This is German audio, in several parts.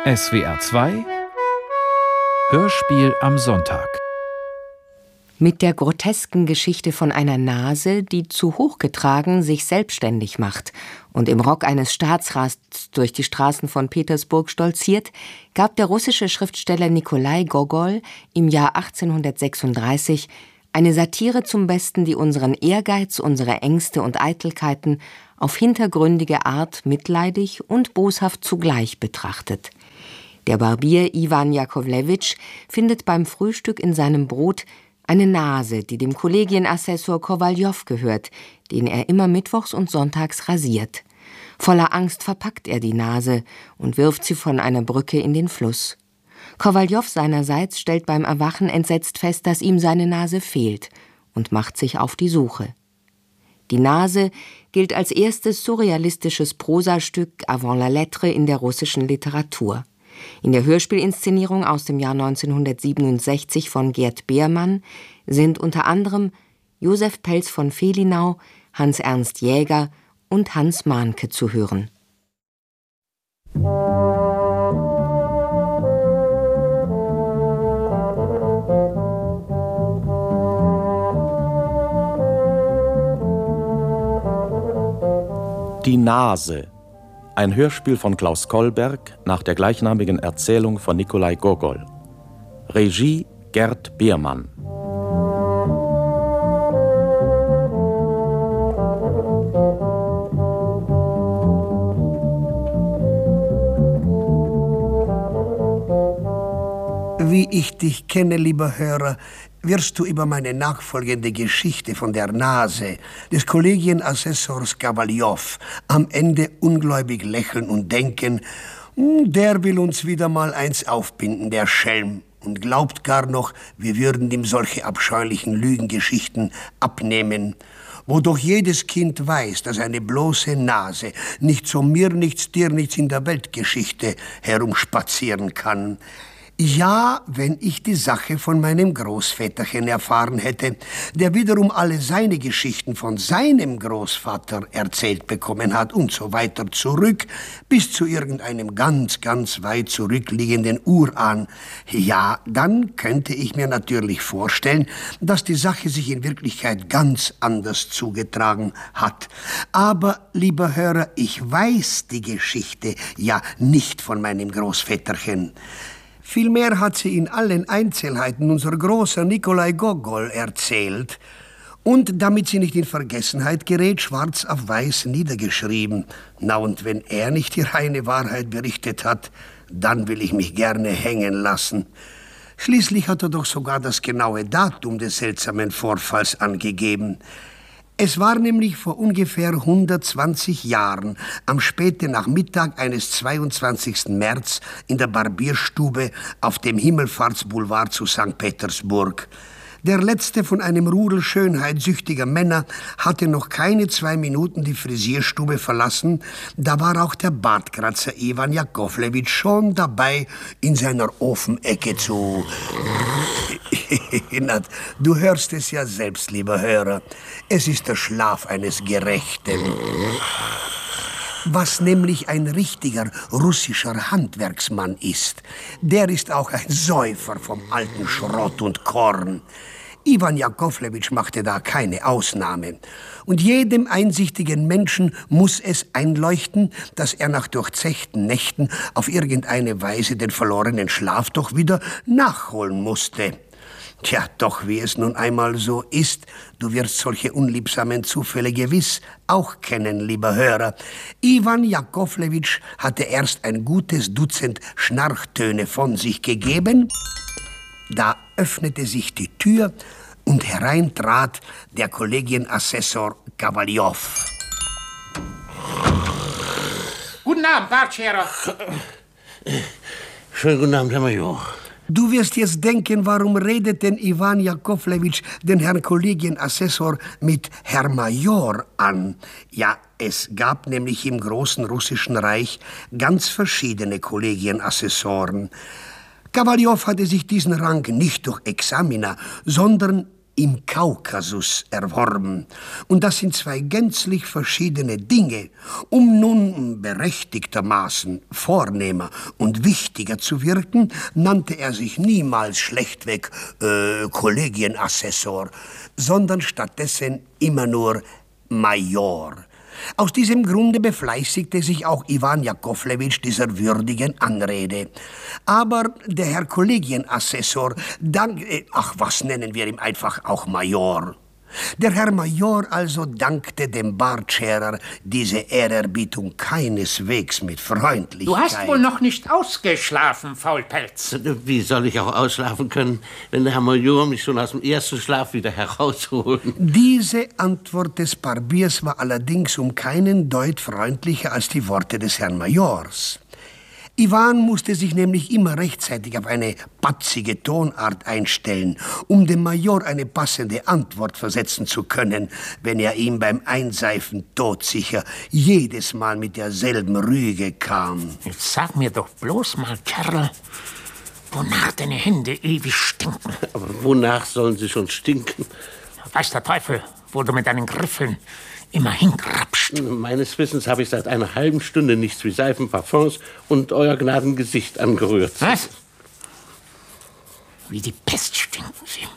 SWR 2 Hörspiel am Sonntag. Mit der grotesken Geschichte von einer Nase, die zu hoch getragen sich selbstständig macht und im Rock eines Staatsrats durch die Straßen von Petersburg stolziert, gab der russische Schriftsteller Nikolai Gogol im Jahr 1836 eine Satire zum Besten, die unseren Ehrgeiz, unsere Ängste und Eitelkeiten auf hintergründige Art mitleidig und boshaft zugleich betrachtet. Der Barbier Iwan Jakovlewitsch findet beim Frühstück in seinem Brot eine Nase, die dem Kollegienassessor Kowaljow gehört, den er immer mittwochs und sonntags rasiert. Voller Angst verpackt er die Nase und wirft sie von einer Brücke in den Fluss. Kowaljow seinerseits stellt beim Erwachen entsetzt fest, dass ihm seine Nase fehlt und macht sich auf die Suche. Die Nase gilt als erstes surrealistisches Prosastück avant la lettre in der russischen Literatur. In der Hörspielinszenierung aus dem Jahr 1967 von Gerd Beermann sind unter anderem Josef Pelz von Fehlinau, Hans-Ernst Jäger und Hans Mahnke zu hören. Die Nase. Ein Hörspiel von Klaus Kollberg nach der gleichnamigen Erzählung von Nikolai Gogol. Regie Gerd Beermann. Wie ich dich kenne, lieber Hörer, wirst du über meine nachfolgende Geschichte von der Nase des Kollegienassessors Kowaljow am Ende ungläubig lächeln und denken, der will uns wieder mal eins aufbinden, der Schelm, und glaubt gar noch, wir würden ihm solche abscheulichen Lügengeschichten abnehmen, wo doch jedes Kind weiß, dass eine bloße Nase nicht so mir nichts, dir nichts in der Weltgeschichte herumspazieren kann. Ja, wenn ich die Sache von meinem Großväterchen erfahren hätte, der wiederum alle seine Geschichten von seinem Großvater erzählt bekommen hat und so weiter zurück, bis zu irgendeinem ganz, ganz weit zurückliegenden Urahn, ja, dann könnte ich mir natürlich vorstellen, dass die Sache sich in Wirklichkeit ganz anders zugetragen hat. Aber, lieber Hörer, ich weiß die Geschichte ja nicht von meinem Großväterchen. Vielmehr hat sie in allen Einzelheiten unser großer Nikolai Gogol erzählt und, damit sie nicht in Vergessenheit gerät, schwarz auf weiß niedergeschrieben. Na, und wenn er nicht die reine Wahrheit berichtet hat, dann will ich mich gerne hängen lassen. Schließlich hat er doch sogar das genaue Datum des seltsamen Vorfalls angegeben. Es war nämlich vor ungefähr 120 Jahren, am späten Nachmittag eines 22. März in der Barbierstube auf dem Himmelfahrtsboulevard zu St. Petersburg. Der letzte von einem Rudel schönheitssüchtiger Männer hatte noch keine 2 Minuten die Frisierstube verlassen, da war auch der Bartkratzer Iwan Jakovlewitsch schon dabei, in seiner Ofenecke zu... Du hörst es ja selbst, lieber Hörer. Es ist der Schlaf eines Gerechten. Was nämlich ein richtiger russischer Handwerksmann ist, der ist auch ein Säufer vom alten Schrott und Korn. Iwan Jakovlewitsch machte da keine Ausnahme. Und jedem einsichtigen Menschen muss es einleuchten, dass er nach durchzechten Nächten auf irgendeine Weise den verlorenen Schlaf doch wieder nachholen musste. Tja, doch wie es nun einmal so ist, du wirst solche unliebsamen Zufälle gewiss auch kennen, lieber Hörer. Iwan Jakovlewitsch hatte erst ein gutes Dutzend Schnarchtöne von sich gegeben. Da öffnete sich die Tür und herein trat der Kollegienassessor Kowaljow. Guten Abend, Bartscherer. Schönen guten Abend, Herr Major. Du wirst jetzt denken, warum redet denn Iwan Jakovlewitsch den Herrn Kollegienassessor mit Herr Major an? Ja, es gab nämlich im großen russischen Reich ganz verschiedene Kollegienassessoren. Kowaljow hatte sich diesen Rang nicht durch Examina, sondern im Kaukasus erworben. Und das sind zwei gänzlich verschiedene Dinge. Um nun berechtigtermaßen vornehmer und wichtiger zu wirken, nannte er sich niemals schlechtweg Kollegienassessor, sondern stattdessen immer nur Major. Aus diesem Grunde befleißigte sich auch Iwan Jakowlewitsch dieser würdigen Anrede. Aber der Herr Kollegienassessor, was nennen wir ihn einfach auch Major? Der Herr Major also dankte dem Bartscherer diese Ehrerbietung keineswegs mit Freundlichkeit. Du hast wohl noch nicht ausgeschlafen, Faulpelz. Wie soll ich auch ausschlafen können, wenn der Herr Major mich schon aus dem ersten Schlaf wieder herausholt? Diese Antwort des Barbiers war allerdings um keinen Deut freundlicher als die Worte des Herrn Majors. Iwan musste sich nämlich immer rechtzeitig auf eine batzige Tonart einstellen, um dem Major eine passende Antwort versetzen zu können, wenn er ihm beim Einseifen todsicher jedes Mal mit derselben Rüge kam. Jetzt sag mir doch bloß mal, Kerl, wonach deine Hände ewig stinken. Aber wonach sollen sie schon stinken? Weiß der Teufel, wo du mit deinen Griffeln immer hingrapscht. Meines Wissens habe ich seit einer halben Stunde nichts wie Seifen, Parfums und euer Gnaden Gesicht angerührt. Was? Wie die Pest stinken sie.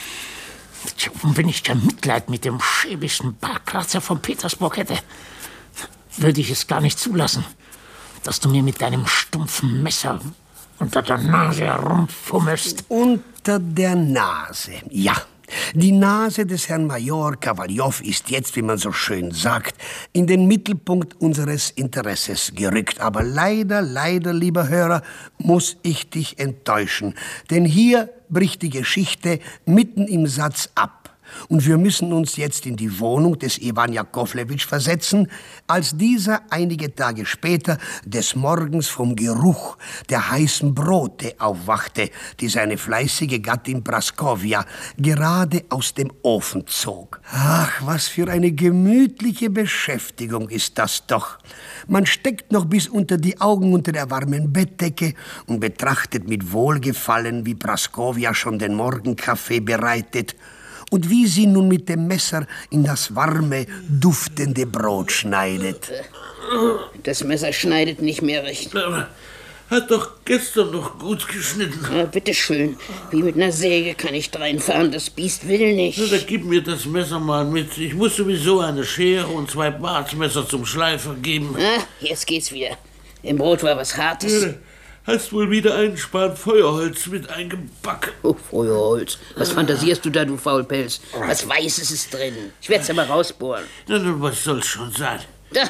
Und wenn ich ja Mitleid mit dem schäbischen Bartkratzer von Petersburg hätte, würde ich es gar nicht zulassen, dass du mir mit deinem stumpfen Messer unter der Nase herumfummelst. Unter der Nase, ja. Die Nase des Herrn Major Kawaljow ist jetzt, wie man so schön sagt, in den Mittelpunkt unseres Interesses gerückt. Aber leider, lieber Hörer, muss ich dich enttäuschen. Denn hier bricht die Geschichte mitten im Satz ab. Und wir müssen uns jetzt in die Wohnung des Iwan Jakowlewitsch versetzen, als dieser einige Tage später des Morgens vom Geruch der heißen Brote aufwachte, die seine fleißige Gattin Praskowja gerade aus dem Ofen zog. Ach, was für eine gemütliche Beschäftigung ist das doch. Man steckt noch bis unter die Augen unter der warmen Bettdecke und betrachtet mit Wohlgefallen, wie Praskowja schon den Morgenkaffee bereitet und wie sie nun mit dem Messer in das warme, duftende Brot schneidet. Das Messer schneidet nicht mehr recht. Aber hat doch gestern noch gut geschnitten. Ja, bitteschön. Wie mit einer Säge kann ich dreinfahren. Das Biest will nicht. Na, da gib mir das Messer mal mit. Ich muss sowieso eine Schere und 2 Bartmesser zum Schleifer geben. Ah, jetzt geht's wieder. Im Brot war was Hartes. Ja, hast wohl wieder einen Span Feuerholz mit eingebacken. Oh, Feuerholz. Was fantasierst du da, du Faulpelz? Was Weißes ist drin. Ich werd's aber rausbohren. Na, was soll's schon sein? Da.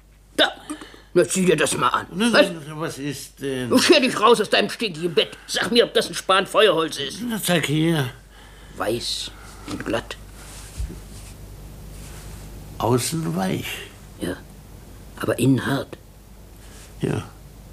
Na, zieh dir das mal an. Was ist denn? Du scher dich raus aus deinem stinkigen Bett. Sag mir, ob das ein Span Feuerholz ist. Na, zeig her. Weiß und glatt. Außen weich. Ja, aber innen hart. Ja.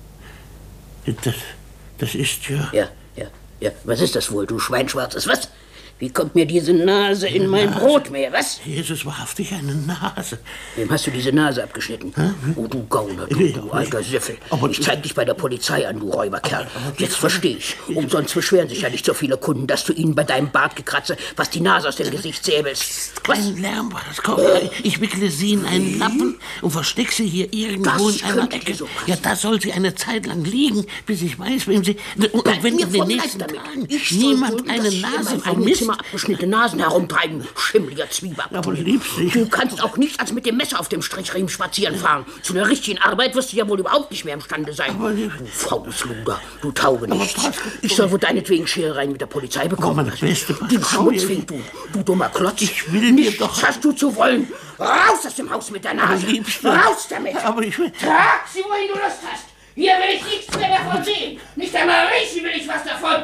Das ist ja... Ja. Was ist das wohl, du Schweinschwarzes? Was? Wie kommt mir diese Nase in mein Brotmeer? Was? Jesus, wahrhaftig eine Nase. Wem hast du diese Nase abgeschnitten? Oh, du Gauner, du alter Siffel. Ich zeig dich bei der Polizei an, du Räuberkerl. Jetzt verstehe ich. Umsonst beschweren sich ja nicht so viele Kunden, dass du ihnen bei deinem Bartkratzer was die Nase aus dem Gesicht säbelst. Kein Lärm war das, komm. Ich wickle sie in einen Lappen und versteck sie hier irgendwo in einer Ecke. So ja, da soll sie eine Zeit lang liegen, bis ich weiß, wem sie... Und wenn in den nächsten Tagen niemand eine Nase vermisst... abgeschnittene Nasen herumtreiben, schimmliger Zwieback. Aber liebst dich. Du kannst auch nicht als mit dem Messer auf dem Strichriemen spazieren fahren. Zu einer richtigen Arbeit wirst du ja wohl überhaupt nicht mehr imstande sein. Aber du faules Luder, du tauge nichts. Ich soll wohl deinetwegen Scherereien mit der Polizei bekommen. Meine beste Du Schmutzfink, du dummer Klotz. Ich will dir doch... Was hast du zu wollen? Raus aus dem Haus mit der Nase. Raus damit. Aber ich will... Trag sie, wohin du Lust hast. Hier will ich nichts mehr davon sehen. Nicht einmal riechen will ich was davon.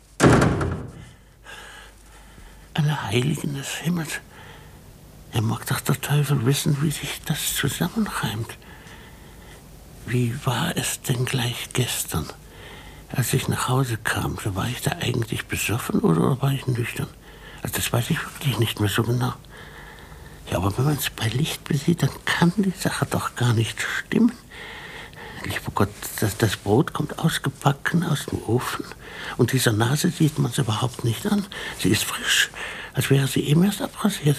Alle Heiligen des Himmels. Er mag doch der Teufel wissen, wie sich das zusammenreimt. Wie war es denn gleich gestern? Als ich nach Hause kam, so war ich da eigentlich besoffen oder war ich nüchtern? Also das weiß ich wirklich nicht mehr so genau. Ja, aber wenn man es bei Licht besieht, dann kann die Sache doch gar nicht stimmen. Lieber Gott, das Brot kommt ausgebacken aus dem Ofen. Und dieser Nase sieht man es überhaupt nicht an. Sie ist frisch. als wäre sie eben erst abrasiert.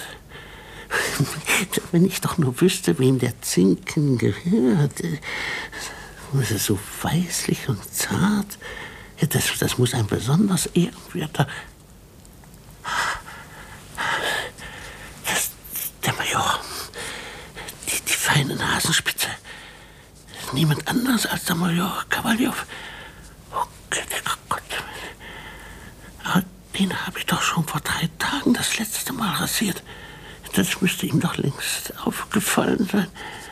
Wenn ich doch nur wüsste, wem der Zinken gehört. Das ist so weißlich und zart. Ja, das muss ein besonders ehrenwerter... Der Major. Die feine Nasenspitze. Niemand anders als der Major Kowaljow. Oh Gott. Aber den habe ich doch schon vor 3 Tagen das letzte Mal rasiert. Das müsste ihm doch längst aufgefallen sein.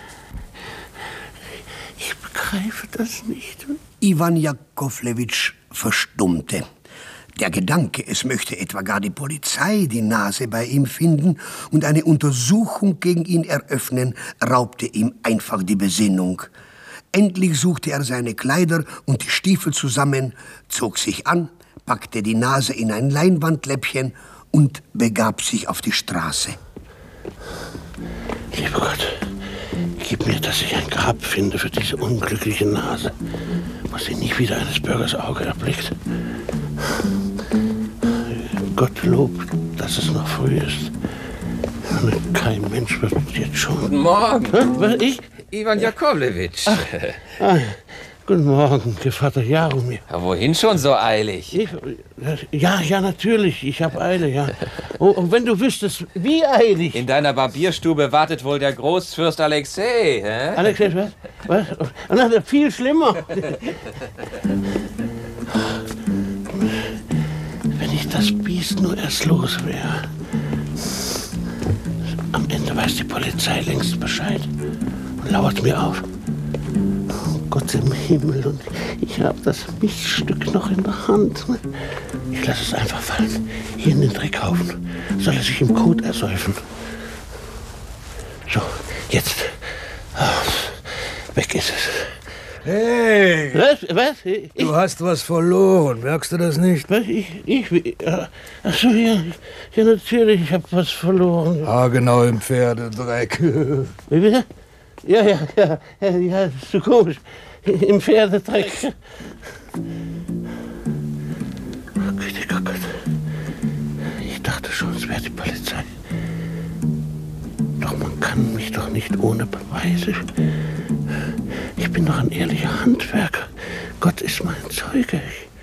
Ich begreife das nicht. Iwan Jakowlewitsch verstummte. Der Gedanke, es möchte etwa gar die Polizei die Nase bei ihm finden und eine Untersuchung gegen ihn eröffnen, raubte ihm einfach die Besinnung. Endlich suchte er seine Kleider und die Stiefel zusammen, zog sich an, packte die Nase in ein Leinwandläppchen und begab sich auf die Straße. Lieber Gott, gib mir, dass ich ein Grab finde für diese unglückliche Nase, was sie nicht wieder eines Bürgers Auge erblickt. Gottlob, dass es noch früh ist. Kein Mensch wird jetzt schon... Guten Morgen. Was, ich? Iwan Jakowlewitsch. Guten Morgen, Gevatter Jaromir. Ja, wohin schon so eilig? Ja, natürlich. Ich habe Eile, ja. Und wenn du wüsstest, wie eilig... In deiner Barbierstube wartet wohl der Großfürst Alexei, hä? Alexei, was? Na, viel schlimmer. Wenn ich das Biest nur erst los wäre. Am Ende weiß die Polizei längst Bescheid und lauert mir auf. Oh Gott im Himmel, und ich habe das Miststück noch in der Hand. Ich lasse es einfach fallen, hier in den Dreckhaufen. Soll er sich im Kot ersäufen. So, jetzt. Weg ist es. Hey! Was? Du hast was verloren, merkst du das nicht? Was? Ach so, ja, natürlich, ich habe was verloren. Genau im Pferdedreck. Wie bitte? Ja, ist so komisch. Im Pferdedreck. Oh Gott. Ich dachte schon, es wäre die Polizei. Doch man kann mich doch nicht ohne Beweise... Ich bin doch ein ehrlicher Handwerker. Gott ist mein Zeuge.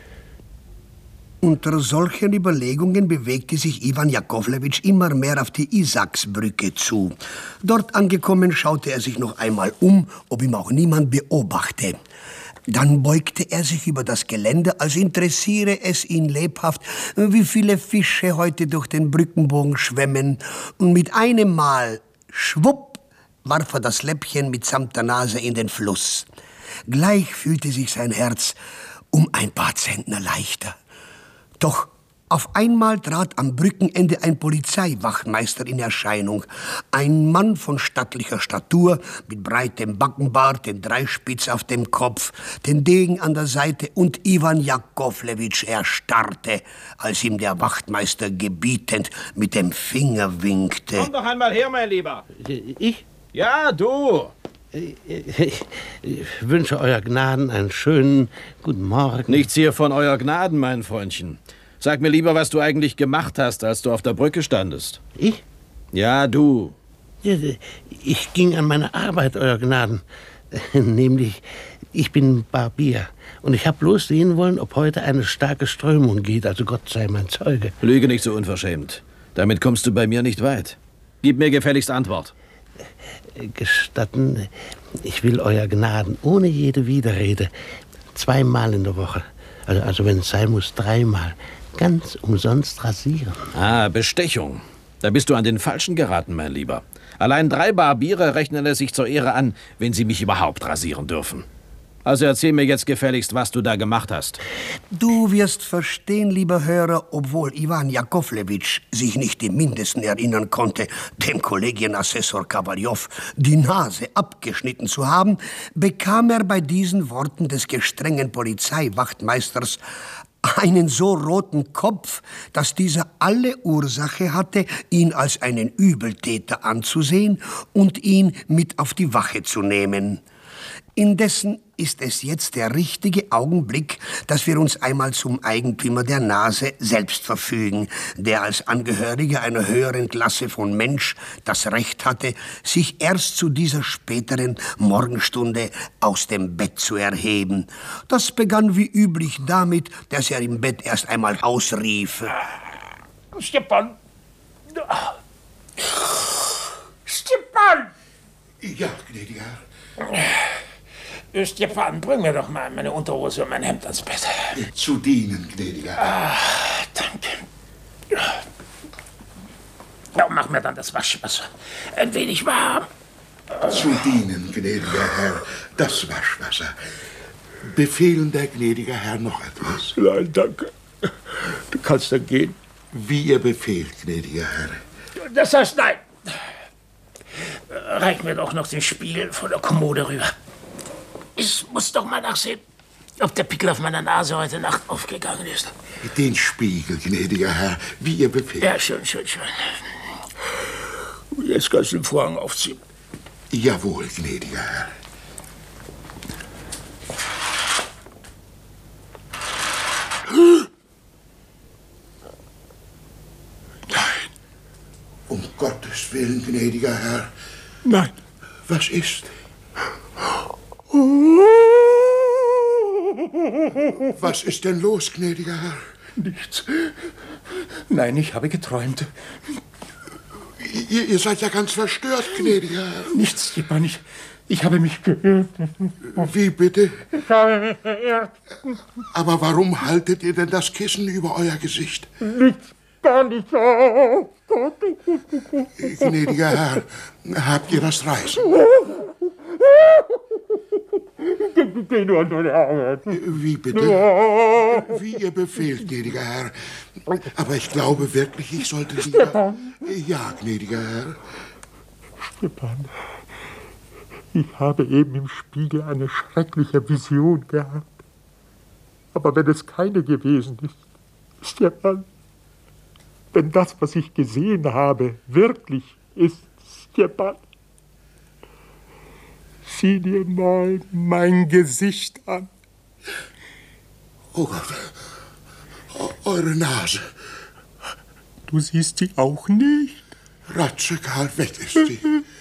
Unter solchen Überlegungen bewegte sich Iwan Jakowlewitsch immer mehr auf die Isaksbrücke zu. Dort angekommen, schaute er sich noch einmal um, ob ihm auch niemand beobachte. Dann beugte er sich über das Gelände, als interessiere es ihn lebhaft, wie viele Fische heute durch den Brückenbogen schwemmen. Und mit einem Mal, schwupp, warf er das Läppchen mitsamt der Nase in den Fluss. Gleich fühlte sich sein Herz um ein paar Zentner leichter. Doch auf einmal trat am Brückenende ein Polizeiwachtmeister in Erscheinung. Ein Mann von stattlicher Statur, mit breitem Backenbart, den Dreispitz auf dem Kopf, den Degen an der Seite, und Iwan Jakowlewitsch erstarrte, als ihm der Wachtmeister gebietend mit dem Finger winkte. Komm doch einmal her, mein Lieber. Ich? Ja, du. Ich wünsche Euer Gnaden einen schönen guten Morgen. Nichts hier von Euer Gnaden, mein Freundchen. Sag mir lieber, was du eigentlich gemacht hast, als du auf der Brücke standest. Ich? Ja, du. Ich ging an meine Arbeit, Euer Gnaden. Nämlich, ich bin Barbier. Und ich habe bloß sehen wollen, ob heute eine starke Strömung geht. Also Gott sei mein Zeuge. Lüge nicht so unverschämt. Damit kommst du bei mir nicht weit. Gib mir gefälligst Antwort. Gestatten, ich will Euer Gnaden ohne jede Widerrede 2-mal in der Woche, also wenn es sein muss, 3-mal, ganz umsonst rasieren. Bestechung. Da bist du an den Falschen geraten, mein Lieber. Allein 3 Barbiere rechnen es sich zur Ehre an, wenn sie mich überhaupt rasieren dürfen. Also erzähl mir jetzt gefälligst, was du da gemacht hast. Du wirst verstehen, lieber Hörer, obwohl Iwan Jakowlewitsch sich nicht im Mindesten erinnern konnte, dem Kollegienassessor Kowaljow die Nase abgeschnitten zu haben, bekam er bei diesen Worten des gestrengen Polizeiwachtmeisters einen so roten Kopf, dass dieser alle Ursache hatte, ihn als einen Übeltäter anzusehen und ihn mit auf die Wache zu nehmen. Indessen ist es jetzt der richtige Augenblick, dass wir uns einmal zum Eigentümer der Nase selbst verfügen, der als Angehöriger einer höheren Klasse von Mensch das Recht hatte, sich erst zu dieser späteren Morgenstunde aus dem Bett zu erheben. Das begann wie üblich damit, dass er im Bett erst einmal ausrief: Stepan! Stepan! Ja, gnädiger Herr. Stepan, bring mir doch mal meine Unterhose und mein Hemd ans Bett. Zu dienen, gnädiger Herr. Danke. Ja, mach mir dann das Waschwasser ein wenig warm. Zu dienen, gnädiger Herr, das Waschwasser. Befehlen der gnädige Herr noch etwas? Nein, danke. Du kannst dann gehen. Wie ihr befehlt, gnädiger Herr. Das heißt, nein. Reich mir doch noch den Spiegel von der Kommode rüber. Ich muss doch mal nachsehen, ob der Pickel auf meiner Nase heute Nacht aufgegangen ist. Den Spiegel, gnädiger Herr, wie ihr befehlt. Ja, schön. Jetzt kannst du den Vorhang aufziehen. Jawohl, gnädiger Herr. Nein, um Gottes Willen, gnädiger Herr. Nein. Was ist? Was ist denn los, gnädiger Herr? Nichts. Nein, ich habe geträumt. Ihr seid ja ganz verstört, gnädiger Herr. Nichts, Stepan, ich habe mich geirrt. Wie bitte? Ich habe mich geirrt. Aber warum haltet ihr denn das Kissen über euer Gesicht? Nichts, gar nicht. Oh Gott. Gnädiger Herr, habt ihr das Reißen? Geh nur an deine Arbeit. Wie bitte? Wie ihr befehlt, gnädiger Herr. Aber ich glaube wirklich, ich sollte Sie... Stepan. Ja, gnädiger Herr. Stepan, ich habe eben im Spiegel eine schreckliche Vision gehabt. Aber wenn es keine gewesen ist, Stepan, wenn das, was ich gesehen habe, wirklich ist, Stepan, sieh dir mal mein Gesicht an. Oh Gott, eure Nase. Du siehst sie auch nicht? Ratschekal, weg ist sie.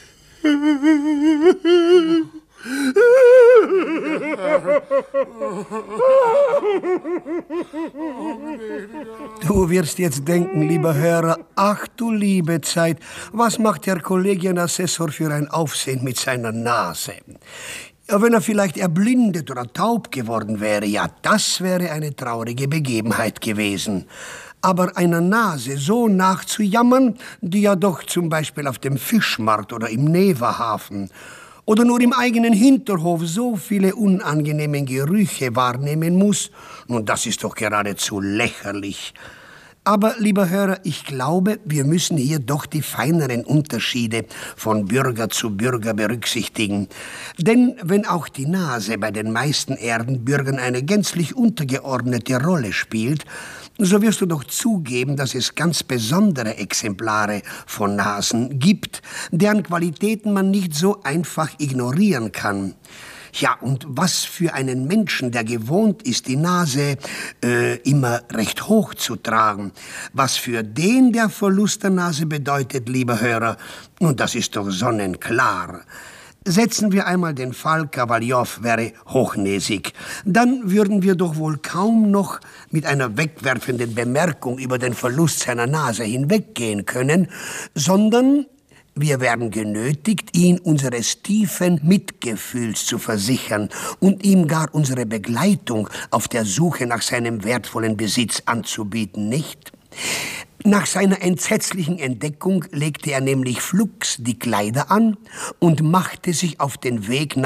Du wirst jetzt denken, lieber Hörer, ach du liebe Zeit, was macht der Kollegienassessor für ein Aufsehen mit seiner Nase? Ja, wenn er vielleicht erblindet oder taub geworden wäre, ja, das wäre eine traurige Begebenheit gewesen. Aber einer Nase so nachzujammern, die ja doch zum Beispiel auf dem Fischmarkt oder im Neverhafen oder nur im eigenen Hinterhof so viele unangenehme Gerüche wahrnehmen muss, nun, das ist doch geradezu lächerlich. Aber, lieber Hörer, ich glaube, wir müssen hier doch die feineren Unterschiede von Bürger zu Bürger berücksichtigen. Denn wenn auch die Nase bei den meisten Erdenbürgern eine gänzlich untergeordnete Rolle spielt, so wirst du doch zugeben, dass es ganz besondere Exemplare von Nasen gibt, deren Qualitäten man nicht so einfach ignorieren kann. Ja, und was für einen Menschen, der gewohnt ist, die Nase immer recht hoch zu tragen, was für den der Verlust der Nase bedeutet, lieber Hörer, nun, das ist doch sonnenklar. Setzen wir einmal den Fall, Kawaljow wäre hochnäsig. Dann würden wir doch wohl kaum noch mit einer wegwerfenden Bemerkung über den Verlust seiner Nase hinweggehen können, sondern wir wären genötigt, ihn unseres tiefen Mitgefühls zu versichern und ihm gar unsere Begleitung auf der Suche nach seinem wertvollen Besitz anzubieten, nicht? Nach seiner entsetzlichen Entdeckung legte er nämlich flugs die Kleider an und machte sich auf den Weg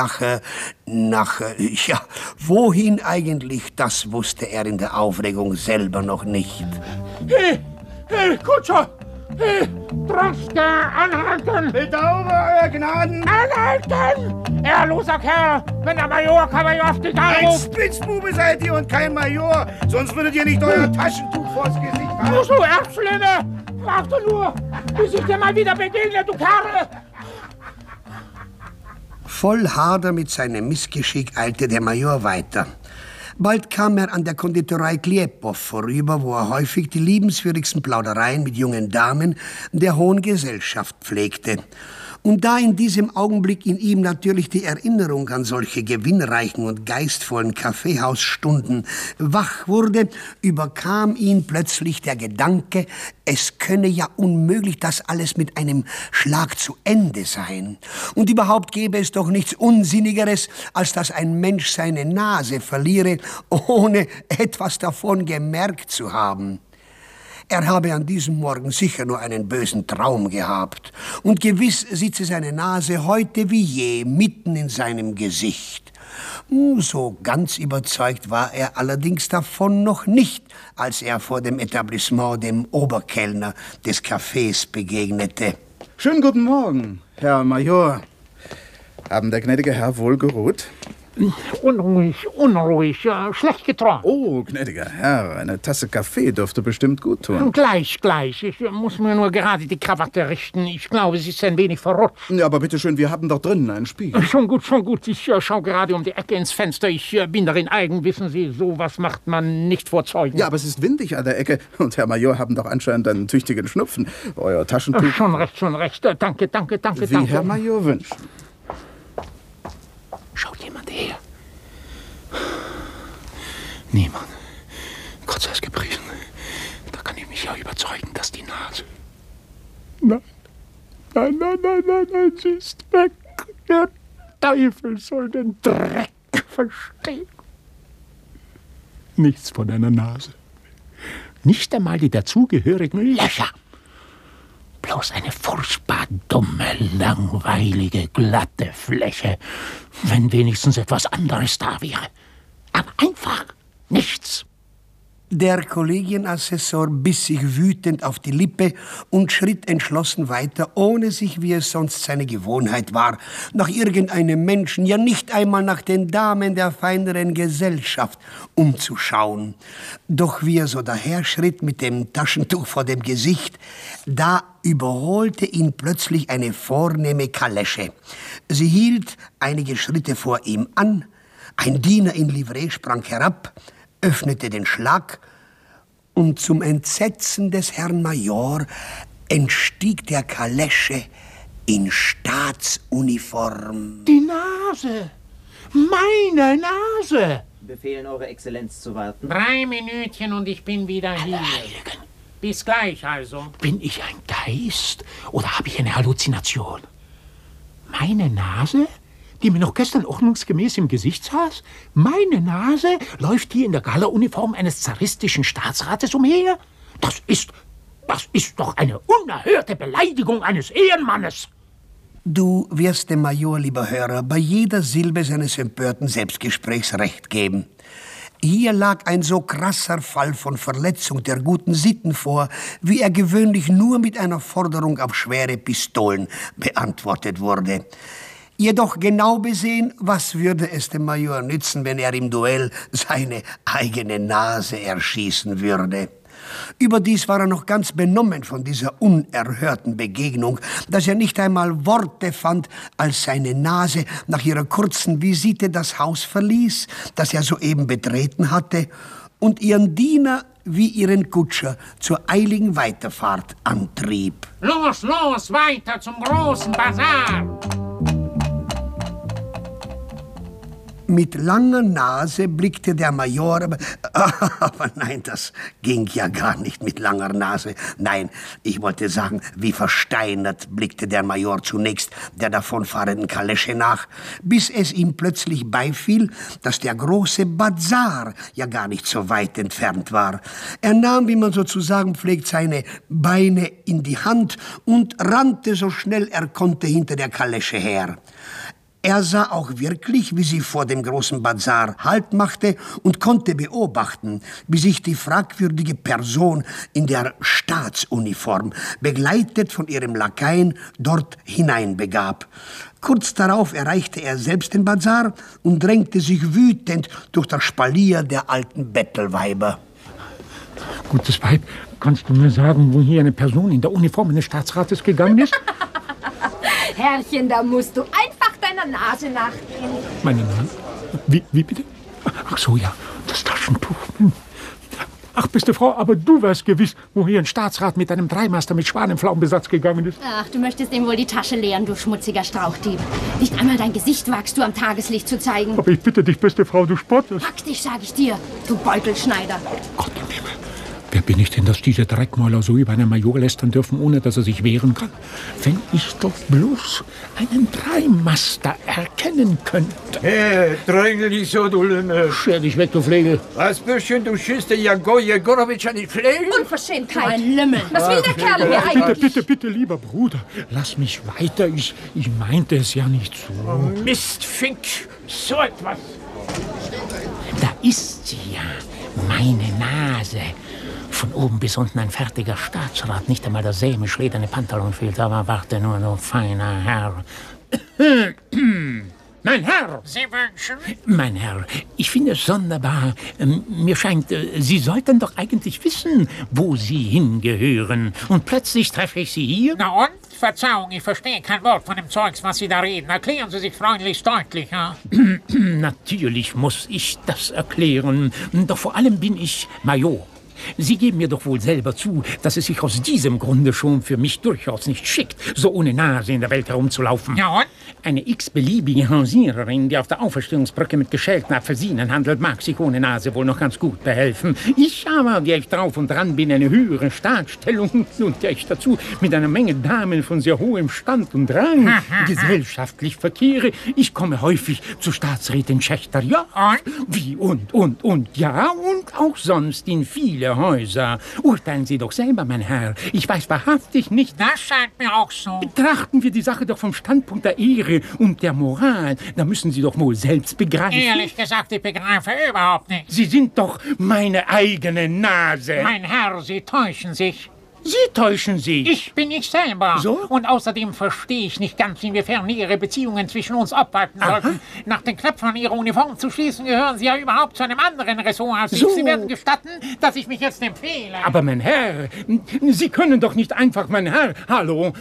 ja, wohin eigentlich, das wusste er in der Aufregung selber noch nicht. Hey, Kutscher! Hey, Droschke, anhalten! Bedauere, Euer Gnaden! Anhalten! Ehrloser Kerl, wenn der Major Kawaljow dich anruft! Ein Spitzbube seid ihr und kein Major, sonst würdet ihr nicht euer Taschentuch vors Gesicht haben. Du Erbschlinge! Warte nur, bis ich dir mal wieder begegne, du Kerl! Voll Hader mit seinem Missgeschick eilte der Major weiter. Bald kam er an der Konditorei Kliepow vorüber, wo er häufig die liebenswürdigsten Plaudereien mit jungen Damen der hohen Gesellschaft pflegte. Und da in diesem Augenblick in ihm natürlich die Erinnerung an solche gewinnreichen und geistvollen Kaffeehausstunden wach wurde, überkam ihn plötzlich der Gedanke, es könne ja unmöglich das alles mit einem Schlag zu Ende sein. Und überhaupt gäbe es doch nichts Unsinnigeres, als dass ein Mensch seine Nase verliere, ohne etwas davon gemerkt zu haben. Er habe an diesem Morgen sicher nur einen bösen Traum gehabt. Und gewiss sitze seine Nase heute wie je mitten in seinem Gesicht. So ganz überzeugt war er allerdings davon noch nicht, als er vor dem Etablissement dem Oberkellner des Cafés begegnete. Schönen guten Morgen, Herr Major. Haben der gnädige Herr wohl geruht? Unruhig, schlecht geträumt. Oh, gnädiger Herr, eine Tasse Kaffee dürfte bestimmt gut tun. Gleich. Ich muss mir nur gerade die Krawatte richten. Ich glaube, sie ist ein wenig verrutscht. Ja, aber bitteschön, wir haben doch drinnen einen Spiegel. Schon gut. Ich schaue gerade um die Ecke ins Fenster. Ich bin darin eigen, wissen Sie, sowas macht man nicht vor Zeugen. Ja, aber es ist windig an der Ecke. Und Herr Major haben doch anscheinend einen tüchtigen Schnupfen. Euer Taschentuch... Schon recht. Danke. Wie Herr Major wünscht. Schaut jemand her? Niemand. Gott sei es gepriesen. Da kann ich mich ja überzeugen, dass die Nase... Nein, sie ist weg. Der Teufel soll den Dreck verstehen. Nichts von einer Nase. Nicht einmal die dazugehörigen Löcher. Bloß eine furchtbar dumme, langweilige, glatte Fläche, wenn wenigstens etwas anderes da wäre. Aber einfach nichts. Der Kollegienassessor biss sich wütend auf die Lippe und schritt entschlossen weiter, ohne sich, wie es sonst seine Gewohnheit war, nach irgendeinem Menschen, ja nicht einmal nach den Damen der feineren Gesellschaft umzuschauen. Doch wie er so daherschritt mit dem Taschentuch vor dem Gesicht, da überholte ihn plötzlich eine vornehme Kalesche. Sie hielt einige Schritte vor ihm an, ein Diener in Livree sprang herab, öffnete den Schlag und zum Entsetzen des Herrn Major entstieg der Kalesche in Staatsuniform. Die Nase! Meine Nase! Befehlen Eure Exzellenz zu warten. 3 Minütchen und ich bin wieder hier. Heiligen. Bis gleich also. Bin ich ein Geist oder habe ich eine Halluzination? Meine Nase? Die mir noch gestern ordnungsgemäß im Gesicht saß? Meine Nase läuft hier in der Galauniform eines zaristischen Staatsrates umher? Das ist doch eine unerhörte Beleidigung eines Ehrenmannes. Du wirst dem Major, lieber Hörer, bei jeder Silbe seines empörten Selbstgesprächs recht geben. Hier lag ein so krasser Fall von Verletzung der guten Sitten vor, wie er gewöhnlich nur mit einer Forderung auf schwere Pistolen beantwortet wurde. Jedoch genau besehen, was würde es dem Major nützen, wenn er im Duell seine eigene Nase erschießen würde? Überdies war er noch ganz benommen von dieser unerhörten Begegnung, dass er nicht einmal Worte fand, als seine Nase nach ihrer kurzen Visite das Haus verließ, das er soeben betreten hatte, und ihren Diener wie ihren Kutscher zur eiligen Weiterfahrt antrieb. Los, weiter zum großen Basar! Mit langer Nase blickte der Major, aber nein, das ging ja gar nicht mit langer Nase. Nein, ich wollte sagen, wie versteinert blickte der Major zunächst der davonfahrenden Kalesche nach, bis es ihm plötzlich beifiel, dass der große Bazar ja gar nicht so weit entfernt war. Er nahm, wie man sozusagen pflegt, seine Beine in die Hand und rannte so schnell er konnte hinter der Kalesche her. Er sah auch wirklich, wie sie vor dem großen Bazar Halt machte und konnte beobachten, wie sich die fragwürdige Person in der Staatsuniform, begleitet von ihrem Lakaien, dort hineinbegab. Kurz darauf erreichte er selbst den Bazar und drängte sich wütend durch das Spalier der alten Bettelweiber. Gutes Weib, kannst du mir sagen, wo hier eine Person in der Uniform eines Staatsrates gegangen ist? Herrchen, da musst du einfach deiner Nase nachgehen. Meine Nase? Wie bitte? Ach so, ja, das Taschentuch. Ach, beste Frau, aber du weißt gewiss, wo hier ein Staatsrat mit einem Dreimaster mit Schwanenflaumenbesatz gegangen ist. Ach, du möchtest ihm wohl die Tasche leeren, du schmutziger Strauchdieb. Nicht einmal dein Gesicht wagst du am Tageslicht zu zeigen. Aber ich bitte dich, beste Frau, du spottest. Pack dich, sag ich dir, du Beutelschneider. Gott im Himmel. Wer bin ich denn, dass diese Dreckmäuler so über einen Major lästern dürfen, ohne dass er sich wehren kann? Wenn ich doch bloß einen Dreimaster erkennen könnte. Hey, drängel nicht so, du Lümmel. Scher dich weg, du Flegel. Was bisschen, du schießt den Jago Jegorowitsch an die Flegel? Unverschämtheit. Ein Lümmel. Was will der Kerl hier eigentlich? Bitte, lieber Bruder, lass mich weiter. Ich meinte es ja nicht so. Oh, Mistfink, so etwas. Da ist sie ja, meine Nase. Von oben bis unten ein fertiger Staatsrat. Nicht einmal der sämisch-lederne Pantalon fehlt. Aber warte nur, du feiner Herr. Mein Herr! Sie wünschen? Mein Herr, ich finde es sonderbar. Mir scheint, Sie sollten doch eigentlich wissen, wo Sie hingehören. Und plötzlich treffe ich Sie hier. Na und? Verzeihung, ich verstehe kein Wort von dem Zeugs, was Sie da reden. Erklären Sie sich freundlich deutlicher. Natürlich muss ich das erklären. Doch vor allem bin ich Major. Sie geben mir doch wohl selber zu, dass es sich aus diesem Grunde schon für mich durchaus nicht schickt, so ohne Nase in der Welt herumzulaufen. Ja und? Eine x-beliebige Hausiererin, die auf der Auferstehungsbrücke mit geschälten Apfelsinen handelt, mag sich ohne Nase wohl noch ganz gut behelfen. Ich aber, der ich drauf und dran bin, eine höhere Staatsstellung und der ich dazu mit einer Menge Damen von sehr hohem Stand und Rang gesellschaftlich verkehre, ich komme häufig zu Staatsrätin Schächter, ja, wie und, ja, und auch sonst in viele Häuser. Urteilen Sie doch selber, mein Herr. Ich weiß wahrhaftig nicht... Das scheint mir auch so. Betrachten wir die Sache doch vom Standpunkt der Ehre und der Moral. Da müssen Sie doch wohl selbst begreifen. Ehrlich gesagt, ich begreife überhaupt nichts. Sie sind doch meine eigene Nase. Mein Herr, Sie täuschen sich. Sie täuschen sich. Ich bin ich selber. So? Und außerdem verstehe ich nicht ganz, inwiefern nähere Beziehungen zwischen uns obwalten sollten. Nach den Knöpfen Ihrer Uniform zu schließen, gehören Sie ja überhaupt zu einem anderen Ressort als ich. Sie werden gestatten, dass ich mich jetzt empfehle. Aber mein Herr, Sie können doch nicht einfach, mein Herr... Hallo.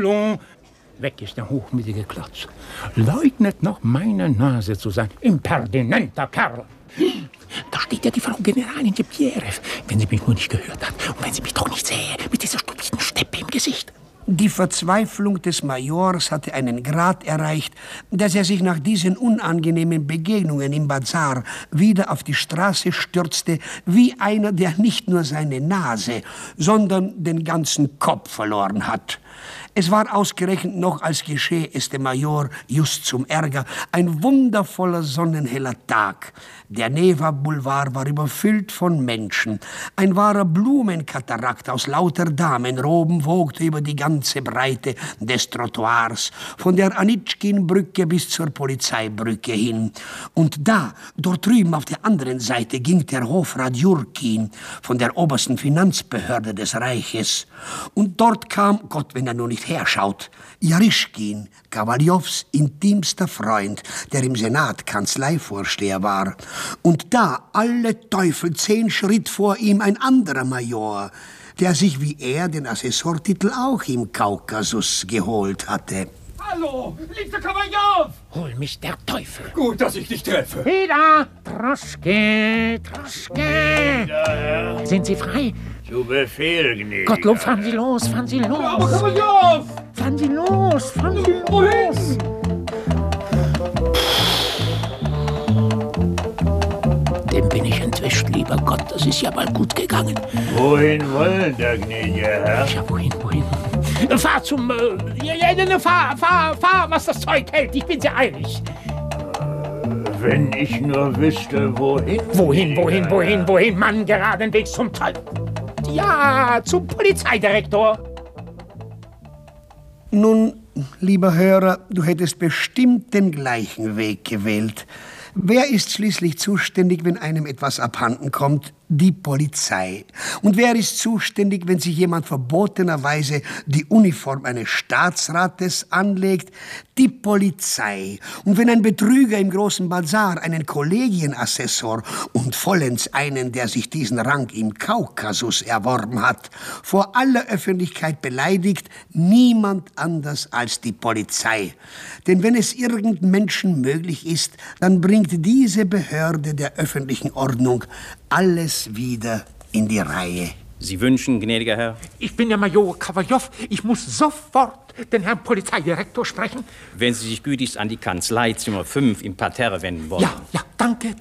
Weg ist der hochmütige Klotz. Leugnet noch meine Nase zu sein. Impertinenter Kerl. Da steht ja die Frau Generalin Jebierew, wenn sie mich nur nicht gehört hat und wenn sie mich doch nicht sähe, mit dieser stupiden Steppe im Gesicht. Die Verzweiflung des Majors hatte einen Grad erreicht, dass er sich nach diesen unangenehmen Begegnungen im Bazar wieder auf die Straße stürzte, wie einer, der nicht nur seine Nase, sondern den ganzen Kopf verloren hat. Es war ausgerechnet noch, als geschehe es dem Major just zum Ärger, ein wundervoller sonnenheller Tag. Der Neva-Boulevard war überfüllt von Menschen. Ein wahrer Blumenkatarakt aus lauter Damenroben wogte über die ganze Breite des Trottoirs, von der Anitschkin-Brücke bis zur Polizeibrücke hin. Und da, dort drüben auf der anderen Seite, ging der Hofrat Jurkin von der obersten Finanzbehörde des Reiches. Und dort kam, Gott, wenn er nur nicht herschaut, Jarischkin, Kawaljows intimster Freund, der im Senat Kanzleivorsteher war. Und da, alle Teufel, 10 Schritt vor ihm, ein anderer Major, der sich wie er den Assessortitel auch im Kaukasus geholt hatte. Hallo, liebster Kawaljow! Hol mich der Teufel. Gut, dass ich dich treffe. Peter! Troschke! Sind Sie frei? Zu Befehl, gnädiger. Gottlob, fahren Sie los, fahren Sie los! Aber Kawaljow! Fahren Sie los, fahren Sie los! Dem bin ich entwischt, lieber Gott. Das ist ja bald gut gegangen. Wohin wollen der gnädige Herr? Ja, wohin? Fahr zum... fahr, was das Zeug hält. Ich bin sehr eilig. Wenn ich nur wüsste, wohin. Wohin? Mann, geradenwegs zum Teufel. Ja, zum Polizeidirektor. Nun, lieber Hörer, du hättest bestimmt den gleichen Weg gewählt. Wer ist schließlich zuständig, wenn einem etwas abhanden kommt? Die Polizei. Und wer ist zuständig, wenn sich jemand verbotenerweise die Uniform eines Staatsrates anlegt? Die Polizei. Und wenn ein Betrüger im großen Bazar einen Kollegienassessor und vollends einen, der sich diesen Rang im Kaukasus erworben hat, vor aller Öffentlichkeit beleidigt, niemand anders als die Polizei. Denn wenn es irgendeinem Menschen möglich ist, dann bringt diese Behörde der öffentlichen Ordnung alles wieder in die Reihe. Sie wünschen, gnädiger Herr? Ich bin der Major Kawaljow. Ich muss sofort den Herrn Polizeidirektor sprechen. Wenn Sie sich gütigst an die Kanzlei Zimmer 5 im Parterre wenden wollen. Ja, danke.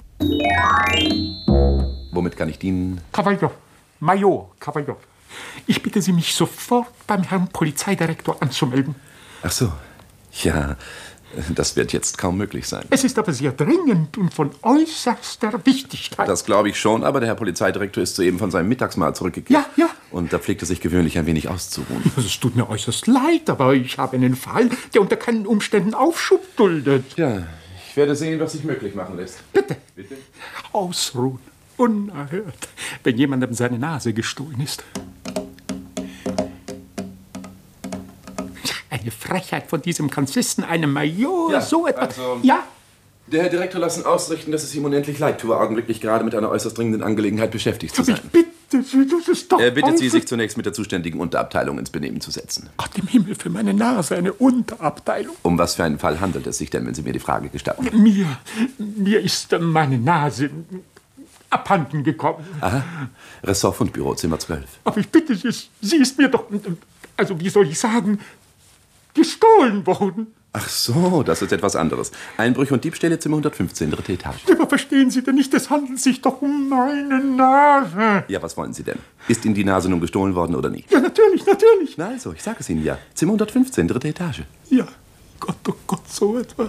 Womit kann ich dienen? Kawaljow, Major Kawaljow. Ich bitte Sie, mich sofort beim Herrn Polizeidirektor anzumelden. Ach so, ja, das wird jetzt kaum möglich sein. Es ist aber sehr dringend und von äußerster Wichtigkeit. Das glaube ich schon, aber der Herr Polizeidirektor ist soeben von seinem Mittagsmahl zurückgekehrt. Ja. Und da pflegt er sich gewöhnlich ein wenig auszuruhen. Es tut mir äußerst leid, aber ich habe einen Fall, der unter keinen Umständen Aufschub duldet. Ja, ich werde sehen, was sich möglich machen lässt. Bitte. Ausruhen. Unerhört, wenn jemandem seine Nase gestohlen ist. Eine Frechheit von diesem Kanzlisten, einem Major, Ja, so etwas. also- Ja, Der Herr Direktor lassen ausrichten, dass es ihm unendlich leid tue, augenblicklich gerade mit einer äußerst dringenden Angelegenheit beschäftigt zu sein. bitte Sie, das ist doch... Er bittet Sie, sich zunächst mit der zuständigen Unterabteilung ins Benehmen zu setzen. Gott im Himmel, für meine Nase eine Unterabteilung. Um was für einen Fall handelt es sich denn, wenn Sie mir die Frage gestatten? Mir ist meine Nase abhanden gekommen. Aha, Ressort Fundbüro, Zimmer 12. Aber ich bitte Sie, sie ist mir doch, also wie soll ich sagen, gestohlen worden. Ach so, das ist etwas anderes. Einbrüche und Diebstähle, Zimmer 115, 3. Etage. Aber verstehen Sie denn nicht, es handelt sich doch um meine Nase. Ja, was wollen Sie denn? Ist Ihnen die Nase nun gestohlen worden oder nicht? Ja, natürlich. Na also, ich sage es Ihnen ja. Zimmer 115, 3. Etage. Ja, Gott, oh Gott, so etwas.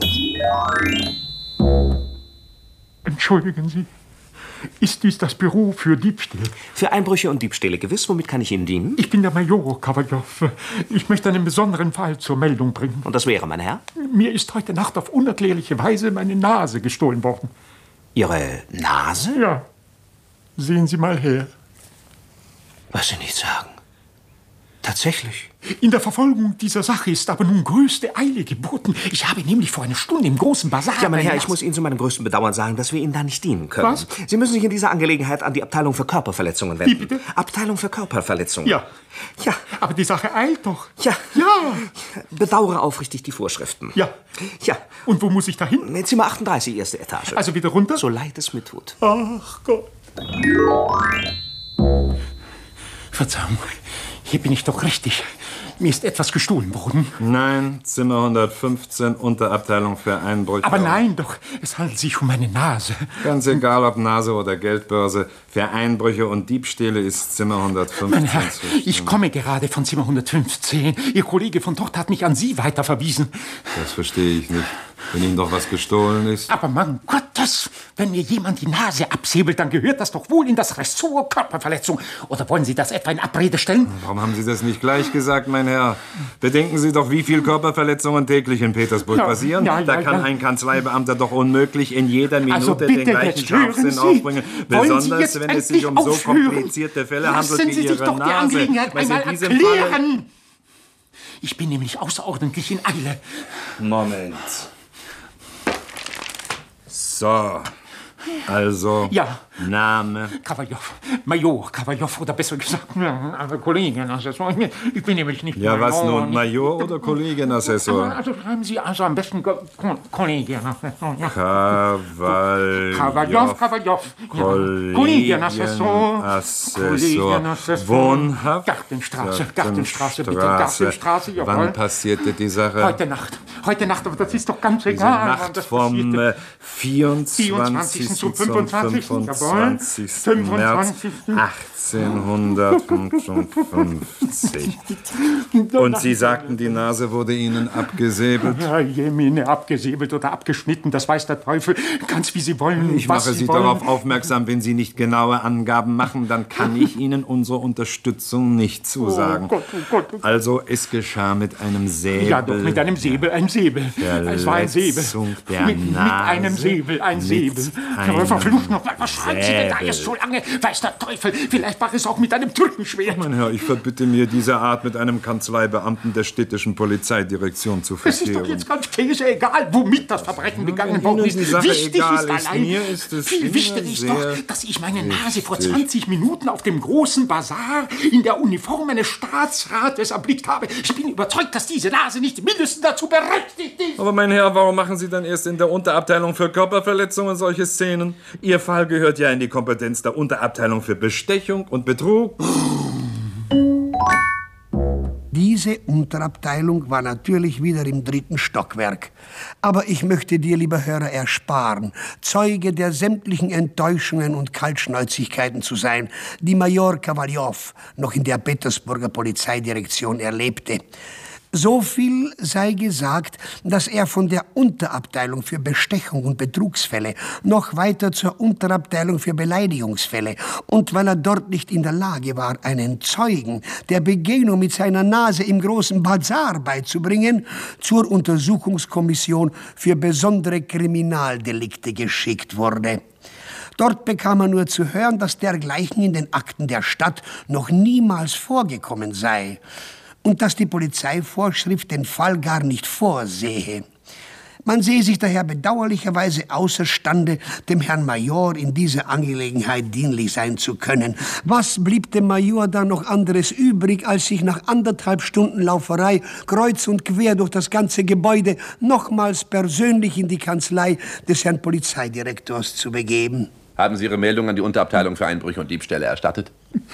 Entschuldigen Sie, ist dies das Büro für Diebstähle? Für Einbrüche und Diebstähle gewiss. Womit kann ich Ihnen dienen? Ich bin der Major Kawaljow. Ich möchte einen besonderen Fall zur Meldung bringen. Und das wäre, mein Herr? Mir ist heute Nacht auf unerklärliche Weise meine Nase gestohlen worden. Ihre Nase? Ja. Sehen Sie mal her. Was Sie nicht sagen. Tatsächlich. In der Verfolgung dieser Sache ist aber nun größte Eile geboten. Ich habe nämlich vor einer Stunde im großen Bazar... Ja, mein Herr, ich muss Ihnen zu meinem größten Bedauern sagen, dass wir Ihnen da nicht dienen können. Was? Sie müssen sich in dieser Angelegenheit an die Abteilung für Körperverletzungen wenden. Wie bitte? Abteilung für Körperverletzungen. Ja. Ja. Aber die Sache eilt doch. Ja. Ja. Bedauere aufrichtig die Vorschriften. Ja. Ja. Und wo muss ich da hin? Zimmer 38, erste Etage. Also wieder runter? So leid es mir tut. Ach Gott. Verzeihung, hier bin ich doch richtig. Mir ist etwas gestohlen worden. Nein, Zimmer 115, Unterabteilung für Einbrüche. Aber nein doch, es handelt sich um meine Nase. Ganz egal, ob Nase oder Geldbörse. Für Einbrüche und Diebstähle ist Zimmer 115. Mein Herr, ich komme gerade von Zimmer 115. Ihr Kollege von dort hat mich an Sie weiterverwiesen. Das verstehe ich nicht. Wenn Ihnen doch was gestohlen ist. Aber Mann Gottes, wenn mir jemand die Nase absäbelt, dann gehört das doch wohl in das Ressort Körperverletzung. Oder wollen Sie das etwa in Abrede stellen? Warum haben Sie das nicht gleich gesagt, mein Herr? Bedenken Sie doch, wie viele Körperverletzungen täglich in Petersburg passieren. Da kann ein Kanzleibeamter doch unmöglich in jeder Minute den gleichen Scharfsinn aufbringen. Besonders, wenn es sich um so komplizierte Fälle handelt wie Ihre doch Nase. Die Angelegenheit Was einmal in diesem erklären. Ich bin nämlich außerordentlich in Eile. Moment. So. Also, ja. Name. Kawaljow, Major Kawaljow, oder besser gesagt, also Kollegenassessor. Ich bin nämlich nicht Ja, Major. was nun, Major oder Kollegenassessor? Also schreiben Sie also am besten Kollegenassessor. Ja. Kawaljow. Kollegenassessor. Wohnhaft. Gartenstraße, bitte, Gartenstraße, jawohl. Wann passierte die Sache? Heute Nacht, aber das ist doch ganz egal. Nacht vom 24. zum 25. März 1855. Und Sie sagten, die Nase wurde Ihnen abgesäbelt? Ja, Jemine, abgesäbelt oder abgeschnitten, das weiß der Teufel. Ganz wie Sie wollen. Ich mache Sie darauf aufmerksam, wenn Sie nicht genaue Angaben machen, dann kann ich Ihnen unsere Unterstützung nicht zusagen. Oh Gott. Also, es geschah mit einem Säbel. Ja, doch, mit einem Säbel, ein Säbel. Es war ein Säbel. Der mit einem Säbel, ein Säbel. Aber verflucht noch, was schreiben waren Sie denn da erst so lange? Weiß der Teufel, vielleicht war es auch mit einem Türkenschwert. Mein Herr, ich verbitte mir, diese Art mit einem Kanzleibeamten der städtischen Polizeidirektion zu Es ist verkehren. doch jetzt ganz käse egal, womit das Verbrechen begangen worden ist. Wichtig ist allein, viel wichtiger ist doch, dass ich meine Nase vor 20 Minuten auf dem großen Bazar in der Uniform eines Staatsrates erblickt habe. Ich bin überzeugt, dass diese Nase nicht mindestens dazu berechtigt ist. Aber mein Herr, warum machen Sie dann erst in der Unterabteilung für Körperverletzungen solche Szenen? Ihr Fall gehört ja in die Kompetenz der Unterabteilung für Bestechung und Betrug. Diese Unterabteilung war natürlich wieder im 3. Stockwerk. Aber ich möchte dir, lieber Hörer, ersparen, Zeuge der sämtlichen Enttäuschungen und Kaltschnäuzigkeiten zu sein, die Major Kowaljow noch in der Petersburger Polizeidirektion erlebte. So viel sei gesagt, dass er von der Unterabteilung für Bestechung und Betrugsfälle noch weiter zur Unterabteilung für Beleidigungsfälle und weil er dort nicht in der Lage war, einen Zeugen der Begegnung mit seiner Nase im großen Bazar beizubringen, zur Untersuchungskommission für besondere Kriminaldelikte geschickt wurde. Dort bekam er nur zu hören, dass dergleichen in den Akten der Stadt noch niemals vorgekommen sei und dass die Polizeivorschrift den Fall gar nicht vorsehe. Man sehe sich daher bedauerlicherweise außerstande, dem Herrn Major in dieser Angelegenheit dienlich sein zu können. Was blieb dem Major dann noch anderes übrig, als sich nach 1,5 Stunden Lauferei kreuz und quer durch das ganze Gebäude nochmals persönlich in die Kanzlei des Herrn Polizeidirektors zu begeben? Haben Sie Ihre Meldung an die Unterabteilung für Einbrüche und Diebstähle erstattet?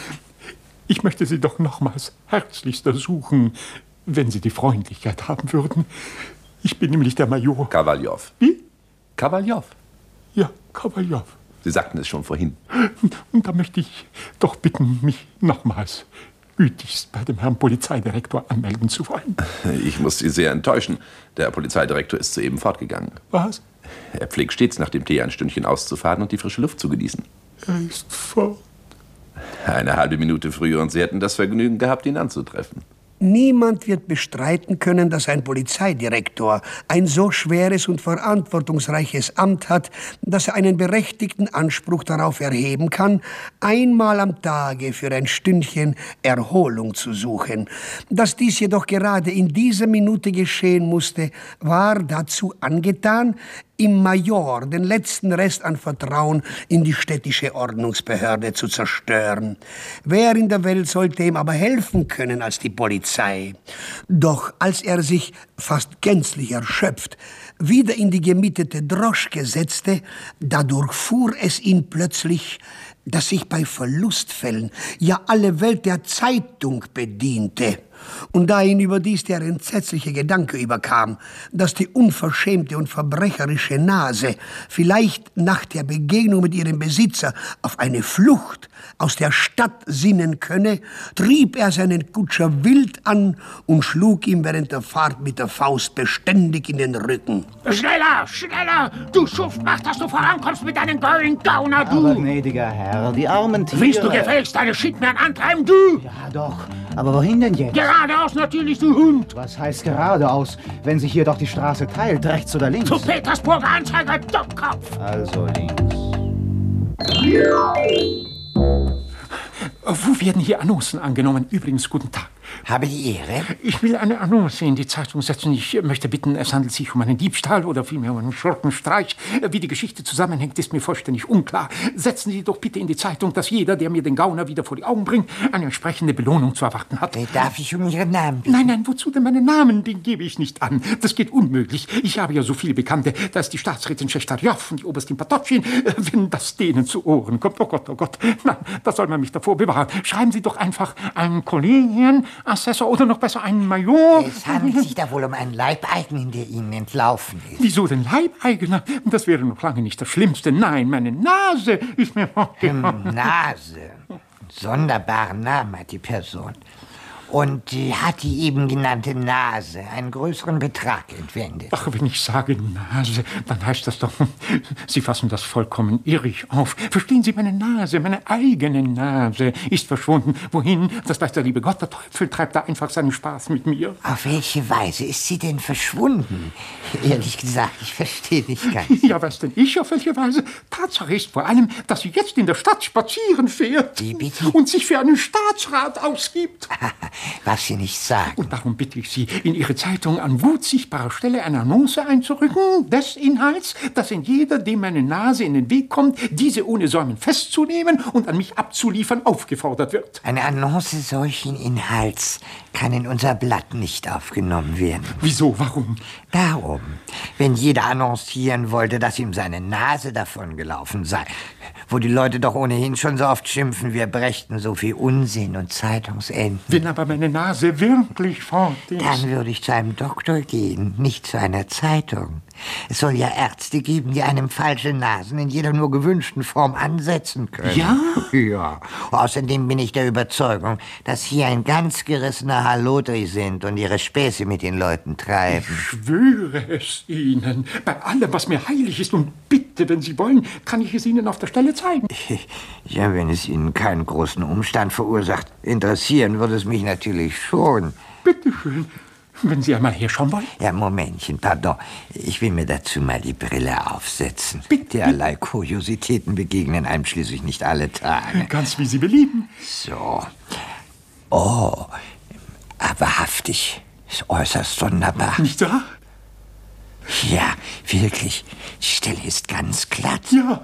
Ich möchte Sie doch nochmals herzlichst ersuchen, wenn Sie die Freundlichkeit haben würden. Ich bin nämlich der Major. Kowaljow. Wie? Kowaljow. Ja, Kowaljow. Sie sagten es schon vorhin. Und da möchte ich doch bitten, mich nochmals gütigst bei dem Herrn Polizeidirektor anmelden zu wollen. Ich muss Sie sehr enttäuschen. Der Polizeidirektor ist soeben fortgegangen. Was? Er pflegt stets nach dem Tee ein Stündchen auszufahren und die frische Luft zu genießen. Er ist fort. Eine halbe Minute früher und Sie hätten das Vergnügen gehabt, ihn anzutreffen. Niemand wird bestreiten können, dass ein Polizeidirektor ein so schweres und verantwortungsreiches Amt hat, dass er einen berechtigten Anspruch darauf erheben kann, einmal am Tage für ein Stündchen Erholung zu suchen. Dass dies jedoch gerade in dieser Minute geschehen musste, war dazu angetan, im Major den letzten Rest an Vertrauen in die städtische Ordnungsbehörde zu zerstören. Wer in der Welt sollte ihm aber helfen können als die Polizei? Doch als er sich fast gänzlich erschöpft wieder in die gemietete Droschke setzte, da durchfuhr es ihn plötzlich, dass sich bei Verlustfällen ja alle Welt der Zeitung bediente. Und da ihn überdies der entsetzliche Gedanke überkam, dass die unverschämte und verbrecherische Nase vielleicht nach der Begegnung mit ihrem Besitzer auf eine Flucht aus der Stadt sinnen könne, trieb er seinen Kutscher wild an und schlug ihm während der Fahrt mit der Faust beständig in den Rücken. Schneller, schneller! Du Schuft, mach, dass du vorankommst mit deinem Golden Gauner, du! Aber gnädiger Herr, die armen Tiere... Willst du gefälligst deine Schickmern antreiben, du? Ja, doch. Aber wohin denn jetzt? Geradeaus natürlich, du Hund! Was heißt geradeaus, wenn sich hier doch die Straße teilt, rechts oder links? Zu Petersburger Anzeiger, Dummkopf! Also links. Wo werden hier Annoncen angenommen? Übrigens, guten Tag. Habe die Ehre? Ich will eine Annonce in die Zeitung setzen. Ich möchte bitten, es handelt sich um einen Diebstahl oder vielmehr um einen Schurkenstreich. Wie die Geschichte zusammenhängt, ist mir vollständig unklar. Setzen Sie doch bitte in die Zeitung, dass jeder, der mir den Gauner wieder vor die Augen bringt, eine entsprechende Belohnung zu erwarten hat. Darf ich um Ihren Namen bitten? Nein, nein, wozu denn meinen Namen? Den gebe ich nicht an. Das geht unmöglich. Ich habe ja so viele Bekannte. Da ist die Staatsrätin Schechtarjow und die Oberstin Patotschin. Wenn das denen zu Ohren kommt, oh Gott, oh Gott. Nein, da soll man mich davor bewahren. Schreiben Sie doch einfach einen Kollegen, Assessor oder noch besser einen Major. Es handelt sich da wohl um einen Leibeigenen, der Ihnen entlaufen ist. Wieso denn Leibeigener? Das wäre noch lange nicht das Schlimmste. Nein, meine Nase ist mir... Nase. Sonderbaren Namen hat die Person. Und hat die eben genannte Nase einen größeren Betrag entwendet? Ach, wenn ich sage Nase, dann heißt das doch, Sie fassen das vollkommen irrig auf. Verstehen Sie, meine Nase, meine eigene Nase ist verschwunden. Wohin? Das weiß der liebe Gott. Der Teufel treibt da einfach seinen Spaß mit mir. Auf welche Weise ist sie denn verschwunden? Ehrlich gesagt, ich verstehe nicht ganz. Ja, was denn ich? Auf welche Weise? Tatsache ist vor allem, dass sie jetzt in der Stadt spazieren fährt. Wie bitte? Und sich für einen Staatsrat ausgibt. Was Sie nicht sagen. Und darum bitte ich Sie, in Ihre Zeitung an gut sichtbarer Stelle eine Annonce einzurücken, des Inhalts, dass in jeder, dem meine Nase in den Weg kommt, diese ohne Säumen festzunehmen und an mich abzuliefern, aufgefordert wird. Eine Annonce solchen Inhalts kann in unser Blatt nicht aufgenommen werden. Wieso? Warum? Darum. Wenn jeder annoncieren wollte, dass ihm seine Nase davongelaufen sei, wo die Leute doch ohnehin schon so oft schimpfen, wir brächten so viel Unsinn und Zeitungsenden. Wenn aber meine Nase wirklich fort ist... Dann würde ich zu einem Doktor gehen, nicht zu einer Zeitung. Es soll ja Ärzte geben, die einem falsche Nasen in jeder nur gewünschten Form ansetzen können. Ja? Ja. Außerdem bin ich der Überzeugung, dass hier ein ganz gerissener Hallodri sind und ihre Späße mit den Leuten treiben. Ich schwöre es Ihnen, bei allem, was mir heilig ist, und bitte, wenn Sie wollen, kann ich es Ihnen auf der Stelle zeigen. Ja, wenn es Ihnen keinen großen Umstand verursacht, interessieren würde es mich natürlich schon. Bitte schön. Wenn Sie einmal herschauen wollen. Ja, Momentchen, pardon. Ich will mir dazu mal die Brille aufsetzen. Bitte. Derlei Kuriositäten begegnen einem schließlich nicht alle Tage. Ganz wie Sie belieben. So. Oh, aber wahrhaftig. Ist äußerst sonderbar. Nicht wahr? Ja, wirklich. Die Stelle ist ganz glatt. Ja.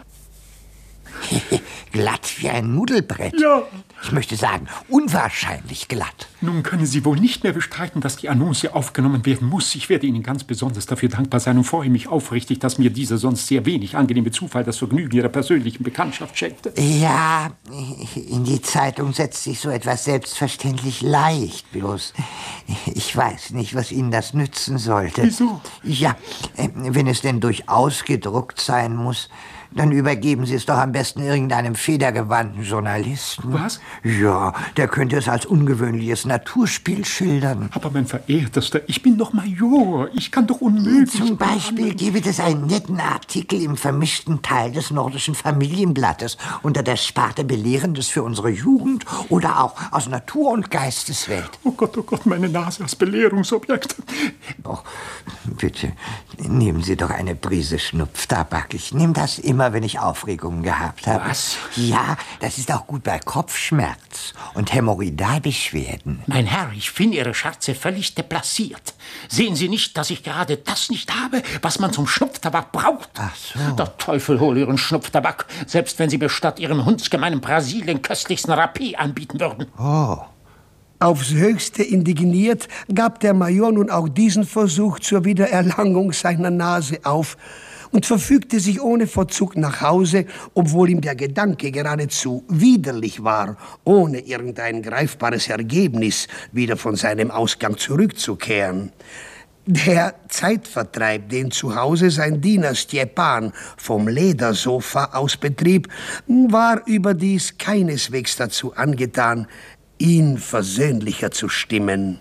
Glatt wie ein Nudelbrett. Ja. Ich möchte sagen, unwahrscheinlich glatt. Nun können Sie wohl nicht mehr bestreiten, dass die Annonce aufgenommen werden muss. Ich werde Ihnen ganz besonders dafür dankbar sein und freue mich aufrichtig, dass mir dieser sonst sehr wenig angenehme Zufall das Vergnügen Ihrer persönlichen Bekanntschaft schenkte. Ja, in die Zeitung setzt sich so etwas selbstverständlich leicht. Bloß, ich weiß nicht, was Ihnen das nützen sollte. Wieso? Ja, wenn es denn durchaus gedruckt sein muss, dann übergeben Sie es doch am besten irgendeinem federgewandten Journalisten. Was? Ja, der könnte es als ungewöhnliches Naturspiel schildern. Aber mein Verehrtester, ich bin doch Major. Ich kann doch unmöglich... Zum Beispiel gäbe es einen netten Artikel im vermischten Teil des Nordischen Familienblattes unter der Sparte Belehrendes für unsere Jugend oder auch aus Natur- und Geisteswelt. Oh Gott, meine Nase als Belehrungsobjekt. Oh, bitte, nehmen Sie doch eine Prise Schnupftabak. Ich nehme das immer, wenn ich Aufregungen gehabt habe. Was? Ja, das ist auch gut bei Kopfschmerz und Hämorrhoidalbeschwerden. Mein Herr, ich finde Ihre Scherze völlig deplaciert. Sehen Sie nicht, dass ich gerade das nicht habe, was man zum Schnupftabak braucht? Ach so. Der Teufel hole Ihren Schnupftabak, selbst wenn Sie mir statt Ihrem hundsgemeinen Brasil den köstlichsten Rapé anbieten würden. Oh. Aufs Höchste indigniert gab der Major nun auch diesen Versuch zur Wiedererlangung seiner Nase auf und verfügte sich ohne Verzug nach Hause, obwohl ihm der Gedanke geradezu widerlich war, ohne irgendein greifbares Ergebnis wieder von seinem Ausgang zurückzukehren. Der Zeitvertreib, den zu Hause sein Diener Stjepan vom Ledersofa aus betrieb, war überdies keineswegs dazu angetan, ihn versöhnlicher zu stimmen.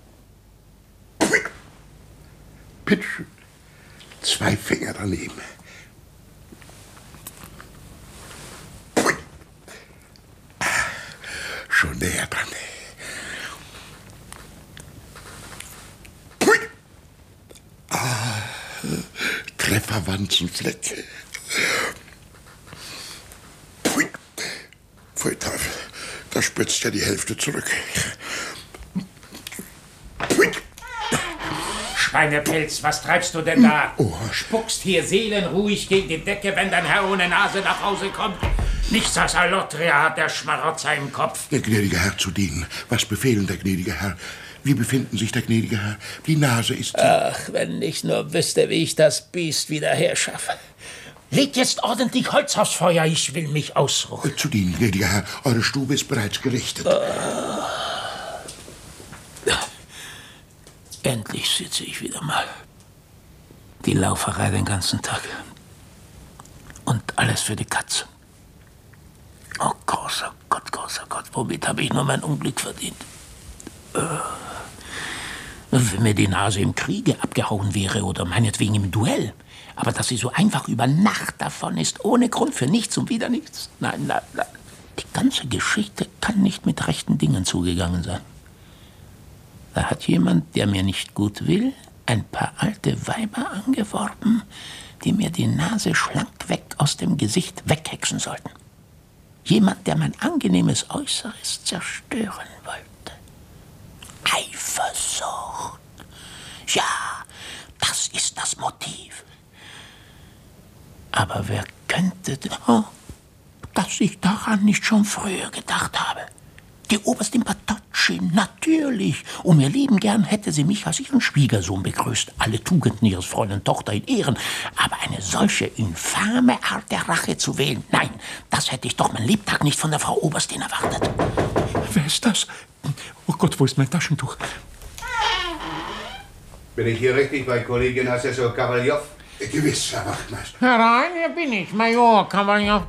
Bitteschön. 2 Finger daneben. Pui. Schon näher dran. Pui. Trefferwanzenfleck. Pui. Pfui Teufel, da spritzt ja die Hälfte zurück. Pui. Schweinepelz, was treibst du denn da? Oh. Spuckst hier seelenruhig gegen die Decke, wenn dein Herr ohne Nase nach Hause kommt? Nichts als Allotria hat der Schmarotzer im Kopf. Der gnädige Herr zu dienen. Was befehlen, der gnädige Herr? Wie befinden sich, der gnädige Herr? Die Nase ist... Ach, wenn ich nur wüsste, wie ich das Biest wieder herschaffe. Legt jetzt ordentlich Holz aufs Feuer, ich will mich ausruhen. Zu dienen, gnädiger Herr. Eure Stube ist bereits gerichtet. Endlich sitze ich wieder mal. Die Lauferei den ganzen Tag. Und alles für die Katze. Oh großer Gott, womit habe ich nur mein Unglück verdient? Wenn mir die Nase im Kriege abgehauen wäre oder meinetwegen im Duell. Aber dass sie so einfach über Nacht davon ist, ohne Grund, für nichts und wieder nichts. Nein. Die ganze Geschichte kann nicht mit rechten Dingen zugegangen sein. Da hat jemand, der mir nicht gut will, ein paar alte Weiber angeworben, die mir die Nase schlank weg aus dem Gesicht weghexen sollten. Jemand, der mein angenehmes Äußeres zerstören wollte. Eifersucht. Ja, das ist das Motiv. Aber wer könnte... dass ich daran nicht schon früher gedacht habe. Die Oberstin Patocci, natürlich. Um ihr Leben gern hätte sie mich als ihren Schwiegersohn begrüßt. Alle Tugenden ihres Fräulein Tochter in Ehren. Aber eine solche infame Art der Rache zu wählen, nein, das hätte ich doch mein Lebtag nicht von der Frau Oberstin erwartet. Wer ist das? Oh Gott, wo ist mein Taschentuch? Bin ich hier richtig bei Kollegin Assessor Kavaljow? Gewiss, Herr Wachtmeister. Herein, hier bin ich, Major Kavaljow.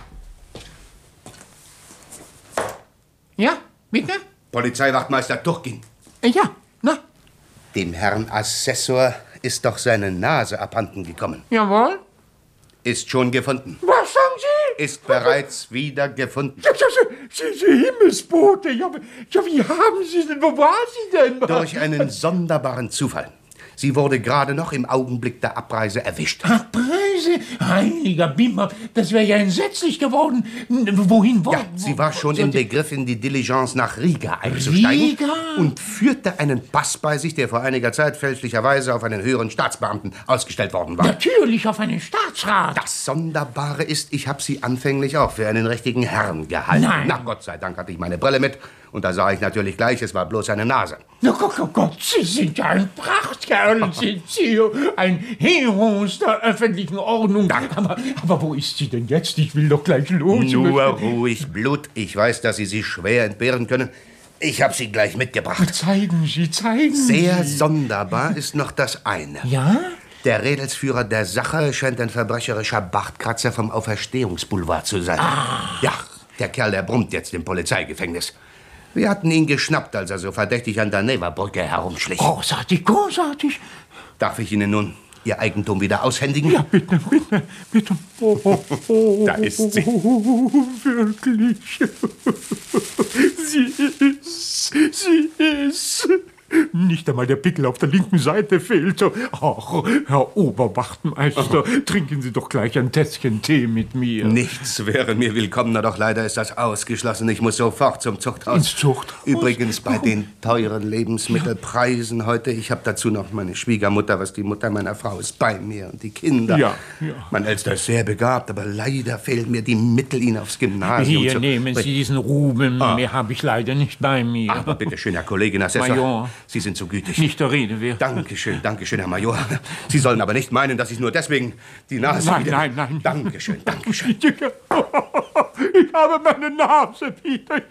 Ja, bitte? Polizeiwachtmeister Turkin. Ja, na? Dem Herrn Assessor ist doch seine Nase abhanden gekommen. Jawohl. Ist schon gefunden. Was sagen Sie? Ist bereits wieder gefunden. Sie Himmelsbote. Ja, wie haben Sie denn, wo war sie denn? Durch einen sonderbaren Zufall. Sie wurde gerade noch im Augenblick der Abreise erwischt. Abreise? Heiliger Bimmer, das wäre ja entsetzlich geworden. Wohin? Ja, sie war schon im Begriff, in die Diligence nach Riga einzusteigen. Riga? Und führte einen Pass bei sich, der vor einiger Zeit fälschlicherweise auf einen höheren Staatsbeamten ausgestellt worden war. Natürlich, auf einen Staatsrat. Das Sonderbare ist, ich habe sie anfänglich auch für einen richtigen Herrn gehalten. Nein. Na, Gott sei Dank hatte ich meine Brille mit. Und da sah ich natürlich gleich, es war bloß eine Nase. Na Gott, Sie sind ja ein Prachtkerl, sind Sie. Ein Heros der öffentlichen Ordnung. Aber wo ist sie denn jetzt? Ich will doch gleich los. Nur ruhig, Blut. Ich weiß, dass Sie sie schwer entbehren können. Ich habe sie gleich mitgebracht. Zeigen Sie. Sehr sonderbar ist noch das eine. Ja? Der Rädelsführer der Sache scheint ein verbrecherischer Bartkratzer vom Auferstehungsboulevard zu sein. Ja, der Kerl, der brummt jetzt im Polizeigefängnis. Wir hatten ihn geschnappt, als er so verdächtig an der Neverbrücke herumschlich. Großartig. Darf ich Ihnen nun Ihr Eigentum wieder aushändigen? Ja, bitte. Da ist sie. Wirklich. Sie ist. Nicht einmal der Pickel auf der linken Seite fehlte. Ach, Herr Oberwachtmeister, trinken Sie doch gleich ein Tässchen Tee mit mir. Nichts wäre mir willkommener, doch leider ist das ausgeschlossen. Ich muss sofort zum Zuchthaus. Ins Zuchthaus? Übrigens bei den teuren Lebensmittelpreisen heute. Ich habe dazu noch meine Schwiegermutter, was die Mutter meiner Frau ist, bei mir und die Kinder. Ja. Mein Ältester ist sehr begabt, aber leider fehlen mir die Mittel, ihn aufs Gymnasium Hier zu... nehmen Sie diesen Ruben. Mehr habe ich leider nicht bei mir. Aber bitte schön, Herr Kollegin Assessor. Major. Sie sind so gütig. Nicht der Rede wert. Dankeschön, Herr Major. Sie sollen aber nicht meinen, dass ich nur deswegen die Nase... Nein. Dankeschön. Ich habe meine Nase wieder.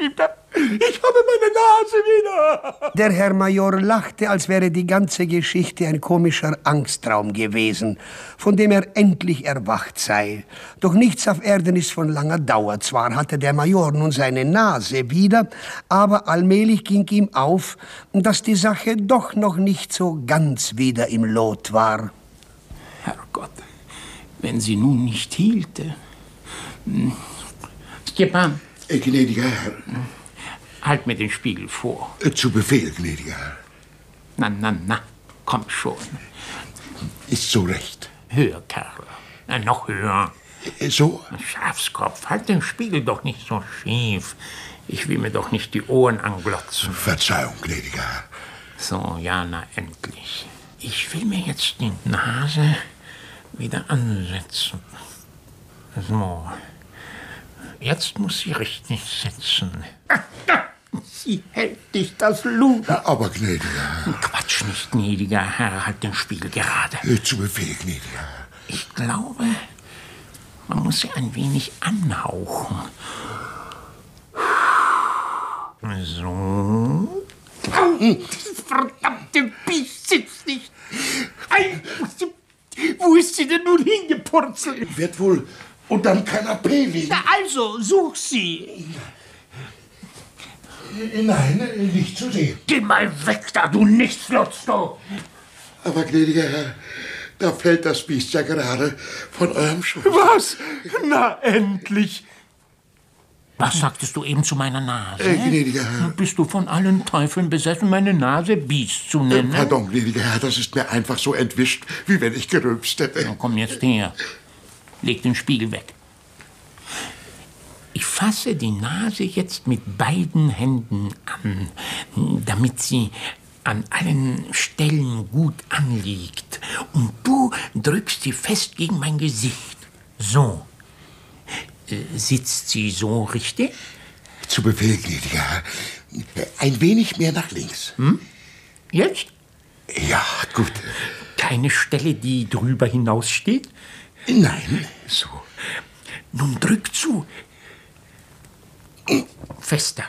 Der Herr Major lachte, als wäre die ganze Geschichte ein komischer Angsttraum gewesen, von dem er endlich erwacht sei. Doch nichts auf Erden ist von langer Dauer. Zwar hatte der Major nun seine Nase wieder, aber allmählich ging ihm auf, dass die Sache doch noch nicht so ganz wieder im Lot war. Herrgott, wenn sie nun nicht hielte. Stepan. Gnädiger Herr. Halt mir den Spiegel vor. Zu Befehl, gnädiger Herr. Na, komm schon. Ist so recht. Höher, Kerl. Noch höher. So? Schafskopf, halt den Spiegel doch nicht so schief. Ich will mir doch nicht die Ohren anglotzen. Verzeihung, gnädiger Herr. So, ja, na endlich. Ich will mir jetzt die Nase wieder ansetzen. So. Jetzt muss sie richtig sitzen. Sie hält dich das Luder. Aber, gnädiger Herr. Quatsch nicht, gnädiger Herr. Halt den Spiegel gerade. Zu Befehl, gnädiger Herr. Ich glaube, man muss sie ein wenig anhauchen. So. Das verdammte Biest sitzt nicht. Wo ist sie denn nun hingepurzelt? Wird wohl unterm Kanapee liegen. Na also, such sie. Nein, nicht zu sehen. Geh mal weg da, du Nichtsnutz, du! Aber, gnädiger Herr, da fällt das Biest ja gerade von eurem Schoß. Was? Na, endlich! Was sagtest du eben zu meiner Nase? Gnädiger Herr. Bist du von allen Teufeln besessen, meine Nase Biest zu nennen? Pardon, gnädiger Herr, das ist mir einfach so entwischt, wie wenn ich gerülpst hätte. Na, komm jetzt her. Leg den Spiegel weg. Ich fasse die Nase jetzt mit beiden Händen an, damit sie an allen Stellen gut anliegt. Und du drückst sie fest gegen mein Gesicht. So. Sitzt sie so richtig? Zu Befehl, gnädiger Herr. Ein wenig mehr nach links. Jetzt? Ja, gut. Keine Stelle, die drüber hinaussteht? Nein, so. Nun drück zu. Fester.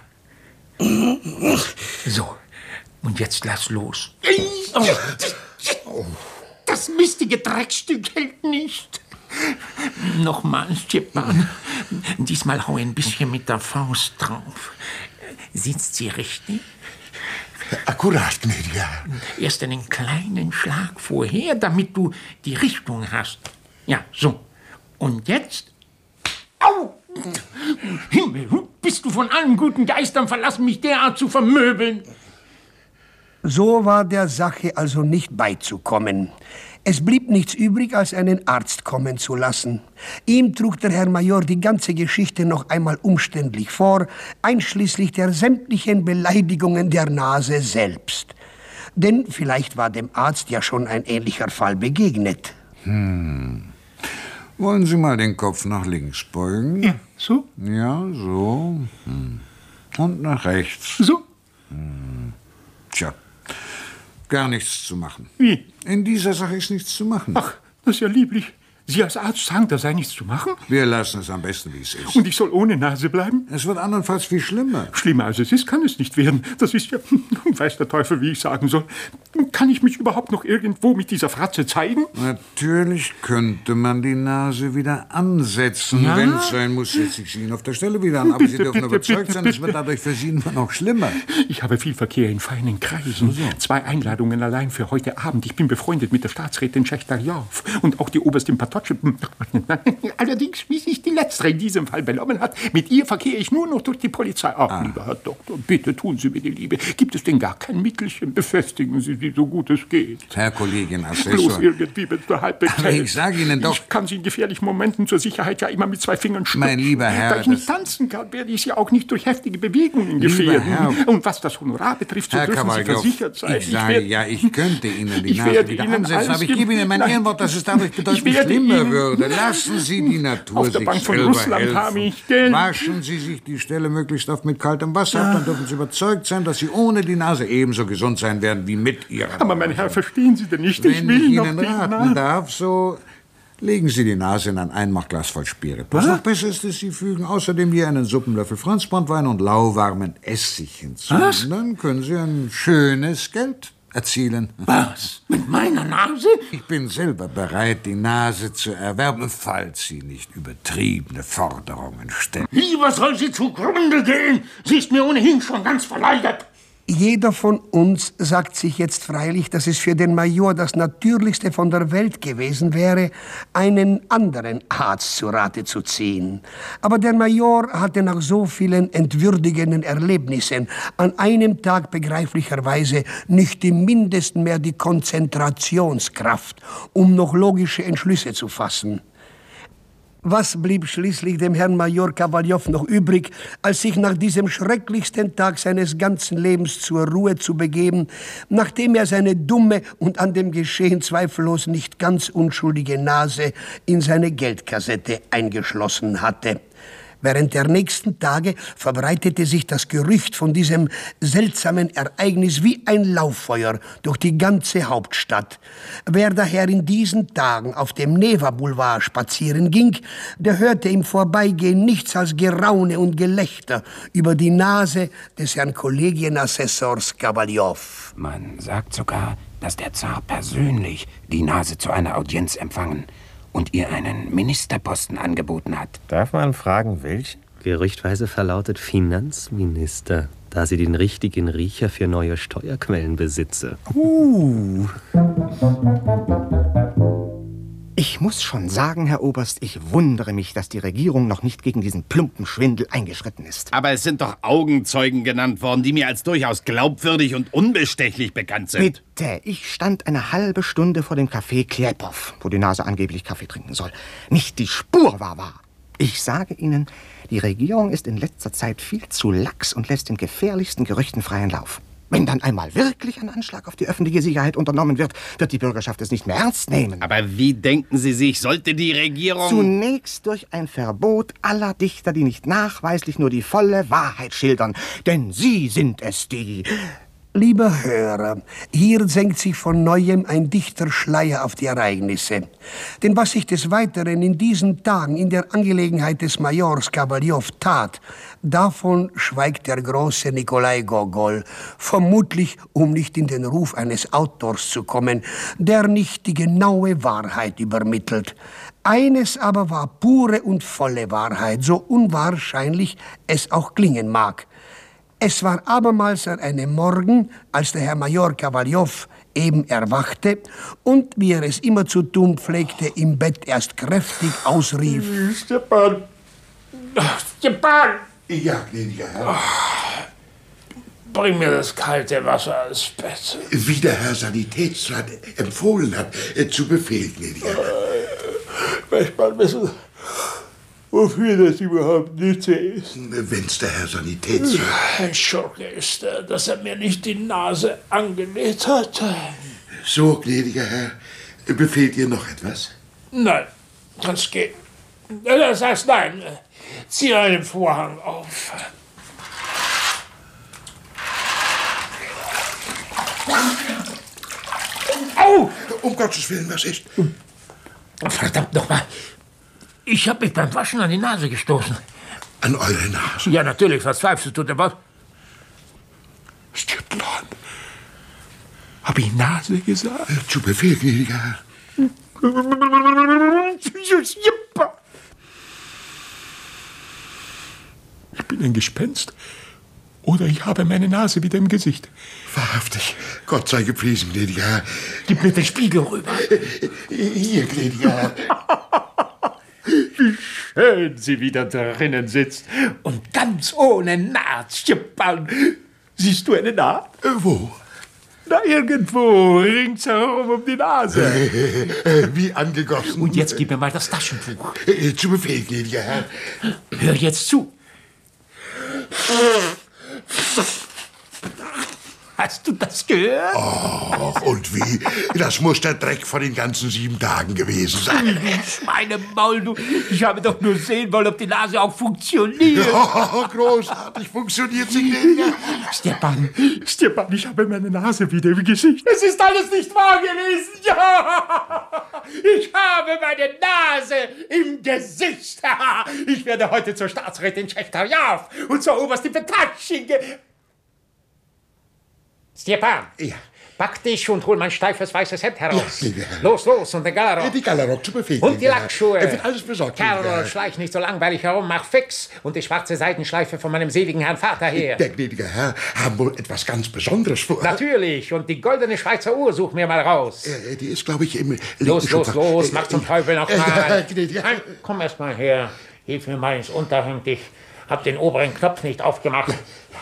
So. Und jetzt lass los. Oh. Das mistige Dreckstück hält nicht. Nochmal, Stepan. Diesmal hau ein bisschen mit der Faust drauf. Sitzt sie richtig? Akkurat, gnädiger. Erst einen kleinen Schlag vorher, damit du die Richtung hast. Ja, so. Und jetzt... Au! Himmel, bist du von allen guten Geistern verlassen, mich derart zu vermöbeln? So war der Sache also nicht beizukommen. Es blieb nichts übrig, als einen Arzt kommen zu lassen. Ihm trug der Herr Major die ganze Geschichte noch einmal umständlich vor, einschließlich der sämtlichen Beleidigungen der Nase selbst. Denn vielleicht war dem Arzt ja schon ein ähnlicher Fall begegnet. Wollen Sie mal den Kopf nach links beugen? Ja, so? Ja, so. Und nach rechts. So? Tja, gar nichts zu machen. Wie? In dieser Sache ist nichts zu machen. Ach, das ist ja lieblich. Sie als Arzt sagen, da sei nichts zu machen? Wir lassen es am besten, wie es ist. Und ich soll ohne Nase bleiben? Es wird andernfalls viel schlimmer. Schlimmer als es ist, kann es nicht werden. Das ist ja, weiß der Teufel, wie ich sagen soll. Kann ich mich überhaupt noch irgendwo mit dieser Fratze zeigen? Natürlich könnte man die Nase wieder ansetzen. Ja? Wenn es sein muss, setze ich sie Ihnen auf der Stelle wieder an. Aber Sie dürfen überzeugt sein, es wird dadurch für Sie nur noch schlimmer. Ich habe viel Verkehr in feinen Kreisen. So. 2 Einladungen allein für heute Abend. Ich bin befreundet mit der Staatsrätin Schechterjow und auch die Oberstin Patotsch. Allerdings, wie sich die Letztere in diesem Fall benommen hat, mit ihr verkehre ich nur noch durch die Polizei. Ach, lieber Herr Doktor, bitte tun Sie mir die Liebe. Gibt es denn gar kein Mittelchen? Befestigen Sie sie so gut es geht. Herr Kollegin Assessor. Bloß irgendwie, wenn es nur halb Aber ich sage Ihnen doch... Ich kann Sie in gefährlichen Momenten zur Sicherheit ja immer mit 2 Fingern stützen. Mein lieber Herr... Da ich nicht tanzen kann, werde ich Sie auch nicht durch heftige Bewegungen gefährden. Herr, und was das Honorar betrifft, so Herr dürfen Sie versichert sein. Ich sage ja, ich könnte Ihnen die Nase wieder ansetzen, aber ich gebe Ihnen mein Ehrenwort, dass es dadurch bedeutend schlimmer würde. Lassen Sie die Natur auf der sich Bank von selber Russland helfen. habe ich Geld. Waschen Sie sich die Stelle möglichst oft mit kaltem Wasser ab, dann dürfen Sie überzeugt sein, dass Sie ohne die Nase ebenso gesund sein werden wie mit Ihrer. Aber mein Herr, verstehen Sie denn nicht? Wenn ich Ihnen raten darf, so legen Sie die Nase in ein Einmachglas voll Spiritus. Noch besser ist es, Sie fügen außerdem hier einen Suppenlöffel Franzbranntwein und lauwarmen Essig hinzu. Was? Dann können Sie ein schönes Geld erzielen. Was? Mit meiner Nase? Ich bin selber bereit, die Nase zu erwerben, falls Sie nicht übertriebene Forderungen stellen. Lieber soll sie zugrunde gehen. Sie ist mir ohnehin schon ganz verleidet. Jeder von uns sagt sich jetzt freilich, dass es für den Major das Natürlichste von der Welt gewesen wäre, einen anderen Arzt zu Rate zu ziehen. Aber der Major hatte nach so vielen entwürdigenden Erlebnissen an einem Tag begreiflicherweise nicht im Mindesten mehr die Konzentrationskraft, um noch logische Entschlüsse zu fassen. Was blieb schließlich dem Herrn Major Kawaljow noch übrig, als sich nach diesem schrecklichsten Tag seines ganzen Lebens zur Ruhe zu begeben, nachdem er seine dumme und an dem Geschehen zweifellos nicht ganz unschuldige Nase in seine Geldkassette eingeschlossen hatte. Während der nächsten Tage verbreitete sich das Gerücht von diesem seltsamen Ereignis wie ein Lauffeuer durch die ganze Hauptstadt. Wer daher in diesen Tagen auf dem Neva-Boulevard spazieren ging, der hörte im Vorbeigehen nichts als Geraune und Gelächter über die Nase des Herrn Kollegienassessors Kawaljow. Man sagt sogar, dass der Zar persönlich die Nase zu einer Audienz empfangen und ihr einen Ministerposten angeboten hat. Darf man fragen, welchen? Gerüchtweise verlautet Finanzminister, da sie den richtigen Riecher für neue Steuerquellen besitze. Ich muss schon sagen, Herr Oberst, ich wundere mich, dass die Regierung noch nicht gegen diesen plumpen Schwindel eingeschritten ist. Aber es sind doch Augenzeugen genannt worden, die mir als durchaus glaubwürdig und unbestechlich bekannt sind. Bitte, ich stand eine halbe Stunde vor dem Café Klepow, wo die Nase angeblich Kaffee trinken soll. Nicht die Spur war wahr. Ich sage Ihnen, die Regierung ist in letzter Zeit viel zu lax und lässt den gefährlichsten Gerüchten freien Lauf. Wenn dann einmal wirklich ein Anschlag auf die öffentliche Sicherheit unternommen wird, wird die Bürgerschaft es nicht mehr ernst nehmen. Aber wie denken Sie sich, sollte die Regierung... Zunächst durch ein Verbot aller Dichter, die nicht nachweislich nur die volle Wahrheit schildern. Denn sie sind es, die... Lieber Hörer, hier senkt sich von Neuem ein dichter Schleier auf die Ereignisse. Denn was sich des Weiteren in diesen Tagen in der Angelegenheit des Majors Kawaljow tat, davon schweigt der große Nikolai Gogol, vermutlich um nicht in den Ruf eines Autors zu kommen, der nicht die genaue Wahrheit übermittelt. Eines aber war pure und volle Wahrheit, so unwahrscheinlich es auch klingen mag. Es war abermals an einem Morgen, als der Herr Major Kawaljow eben erwachte und, wie er es immer zu tun pflegte, im Bett erst kräftig ausrief. Stepan! Stepan! Ja, gnädiger Herr. Bring mir das kalte Wasser ans Bett. Wie der Herr Sanitätsrat empfohlen hat, zu Befehl, gnädiger Herr. Möchte man wissen, wofür das überhaupt nützlich ist? Wenn's der Herr Sanitätsrat... Ein Schurke ist er, dass er mir nicht die Nase angenäht hat. So, gnädiger Herr, befehlt ihr noch etwas? Nein, kannst gehen. Das heißt nein. Zieh einen Vorhang auf. Au! Um Gottes Willen, was ist? Verdammt nochmal. Ich habe mich beim Waschen an die Nase gestoßen. An eure Nase? Ja, natürlich. Was zweifelst du dabei? Stepan. Hab ich Nase gesagt? Zu Befehl, gnädiger Herr. Ich bin ein Gespenst. Oder ich habe meine Nase wieder im Gesicht. Wahrhaftig. Gott sei gepriesen, gnädiger Herr. Gib mir den Spiegel rüber. Hier, gnädiger Herr. Wie schön sie wieder drinnen sitzt. Und ganz ohne Naht, Stepan. Siehst du eine Naht? Wo? Da irgendwo, ringsherum um die Nase. Wie angegossen. Und jetzt gib mir mal das Taschentuch. Zu Befehl, gnädiger Herr. Hör jetzt zu. Hast du das gehört? Oh, und wie? Das muss der Dreck von den ganzen 7 Tagen gewesen sein. Schweinemaul, du. Ich habe doch nur sehen wollen, ob die Nase auch funktioniert. Oh, großartig funktioniert sie, gnädiger. Stepan, ich habe meine Nase wieder im Gesicht. Es ist alles nicht wahr gewesen. Ja, ich habe meine Nase im Gesicht. Ich werde heute zur Staatsrätin Schechterjaw und zur Oberstin Petratschinke. Stepan, ja. Pack dich und hol mein steifes weißes Hemd heraus. Ja, los, und den Galarock. Die Galarock zu Befehl. Und die Lackschuhe. Wird alles besorgt. Kerl, schleich nicht so langweilig herum, mach fix. Und die schwarze Seidenschleife von meinem seligen Herrn Vater her. Der gnädige Herr haben wohl etwas ganz Besonderes vor. Natürlich. Und die goldene Schweizer Uhr such mir mal raus. Die ist, glaube ich, im... Los, mach zum Teufel noch mal. Gnädiger Herr. Komm erst mal her. Hilf mir mal ins Unterhemd. Ich hab den oberen Knopf nicht aufgemacht.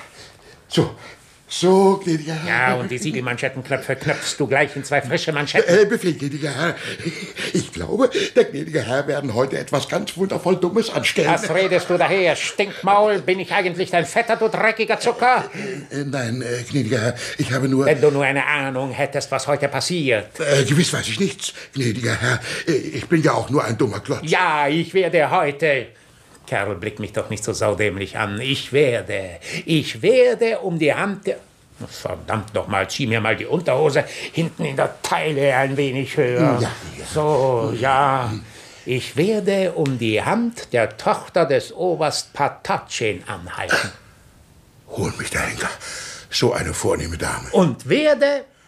So, gnädiger Herr. Ja, und die Siegelmanschettenknöpfe knöpfst du gleich in 2 frische Manschetten. Befehl, gnädiger Herr. Ich glaube, der gnädige Herr werden heute etwas ganz wundervoll Dummes anstellen. Was redest du daher, Stinkmaul? Bin ich eigentlich dein Fetter, du dreckiger Zucker? Nein, gnädiger Herr, ich habe nur... Wenn du nur eine Ahnung hättest, was heute passiert. Gewiss weiß ich nichts, gnädiger Herr. Ich bin ja auch nur ein dummer Klotz. Ja, ich werde heute... Kerl, blick mich doch nicht so saudämlich an. Ich werde um die Hand der... Verdammt noch mal, zieh mir mal die Unterhose hinten in der Taille ein wenig höher. Ja. So, ja. Ich werde um die Hand der Tochter des Oberst Patotschin anhalten. Hol mich der Henker. So eine vornehme Dame. Und werde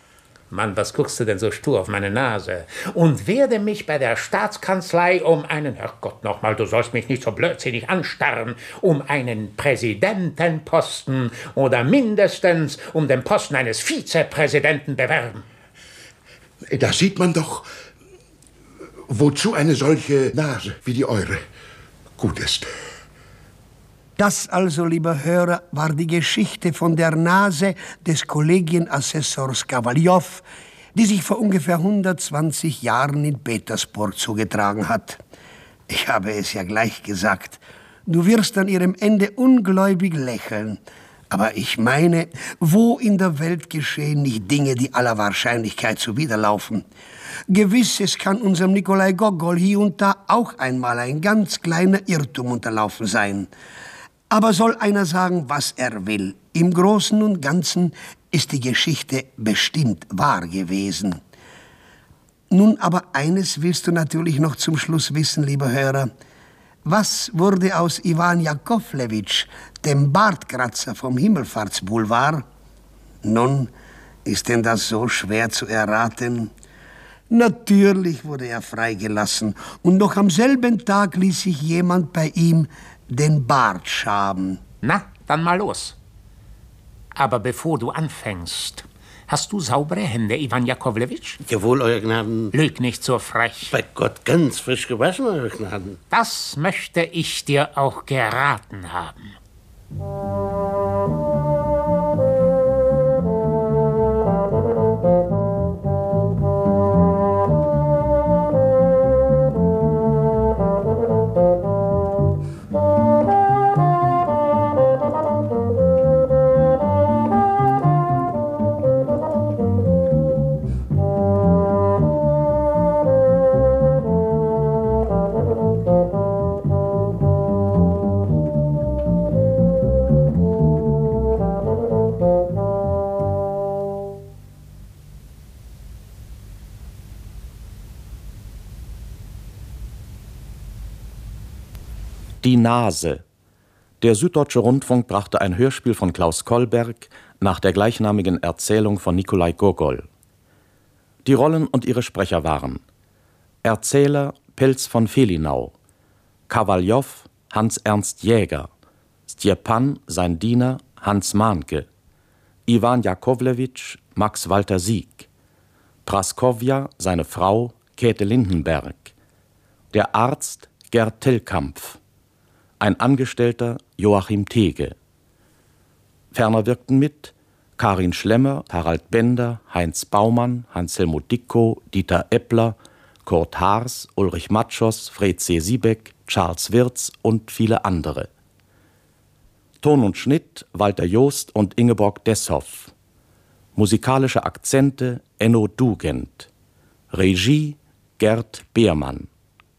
Mann, was guckst du denn so stur auf meine Nase? Und werde mich bei der Staatskanzlei um einen, Herrgott nochmal, du sollst mich nicht so blödsinnig anstarren, um einen Präsidentenposten oder mindestens um den Posten eines Vizepräsidenten bewerben. Da sieht man doch, wozu eine solche Nase wie die eure gut ist. Das also, lieber Hörer, war die Geschichte von der Nase des Kollegienassessors Kowaljow, die sich vor ungefähr 120 Jahren in Petersburg zugetragen hat. Ich habe es ja gleich gesagt. Du wirst an ihrem Ende ungläubig lächeln. Aber ich meine, wo in der Welt geschehen nicht Dinge, die aller Wahrscheinlichkeit zuwiderlaufen? Gewiss, es kann unserem Nikolai Gogol hier und da auch einmal ein ganz kleiner Irrtum unterlaufen sein. Aber soll einer sagen, was er will, im Großen und Ganzen ist die Geschichte bestimmt wahr gewesen. Nun aber eines willst du natürlich noch zum Schluss wissen, lieber Hörer. Was wurde aus Iwan Jakowlewitsch, dem Bartkratzer vom Himmelfahrtsboulevard? Nun, ist denn das so schwer zu erraten? Natürlich wurde er freigelassen und noch am selben Tag ließ sich jemand bei ihm den Bart schaben. Na, dann mal los. Aber bevor du anfängst, hast du saubere Hände, Iwan Jakowlewitsch? Jawohl, Euer Gnaden. Lüg nicht so frech. Bei Gott, ganz frisch gewaschen, Euer Gnaden. Das möchte ich dir auch geraten haben. Die Nase. Der Süddeutsche Rundfunk brachte ein Hörspiel von Klaus Kollberg nach der gleichnamigen Erzählung von Nikolai Gogol. Die Rollen und ihre Sprecher waren: Erzähler Pelz von Felinau, Kowaljow Hans-Ernst Jäger, Stjepan sein Diener Hans Mahnke, Iwan Jakowlewitsch Max Walter Sieg, Praskowja seine Frau Käthe Lindenberg, der Arzt Gerd Tillkampf, ein Angestellter Joachim Tege. Ferner wirkten mit Karin Schlemmer, Harald Bender, Heinz Baumann, Hans-Helmut Dickow, Dieter Eppler, Kurt Haars, Ulrich Matschos, Fred C. Siebeck, Charles Wirz und viele andere. Ton und Schnitt Walter Joost und Ingeborg Deshoff. Musikalische Akzente Enno Dugend. Regie Gerd Beermann.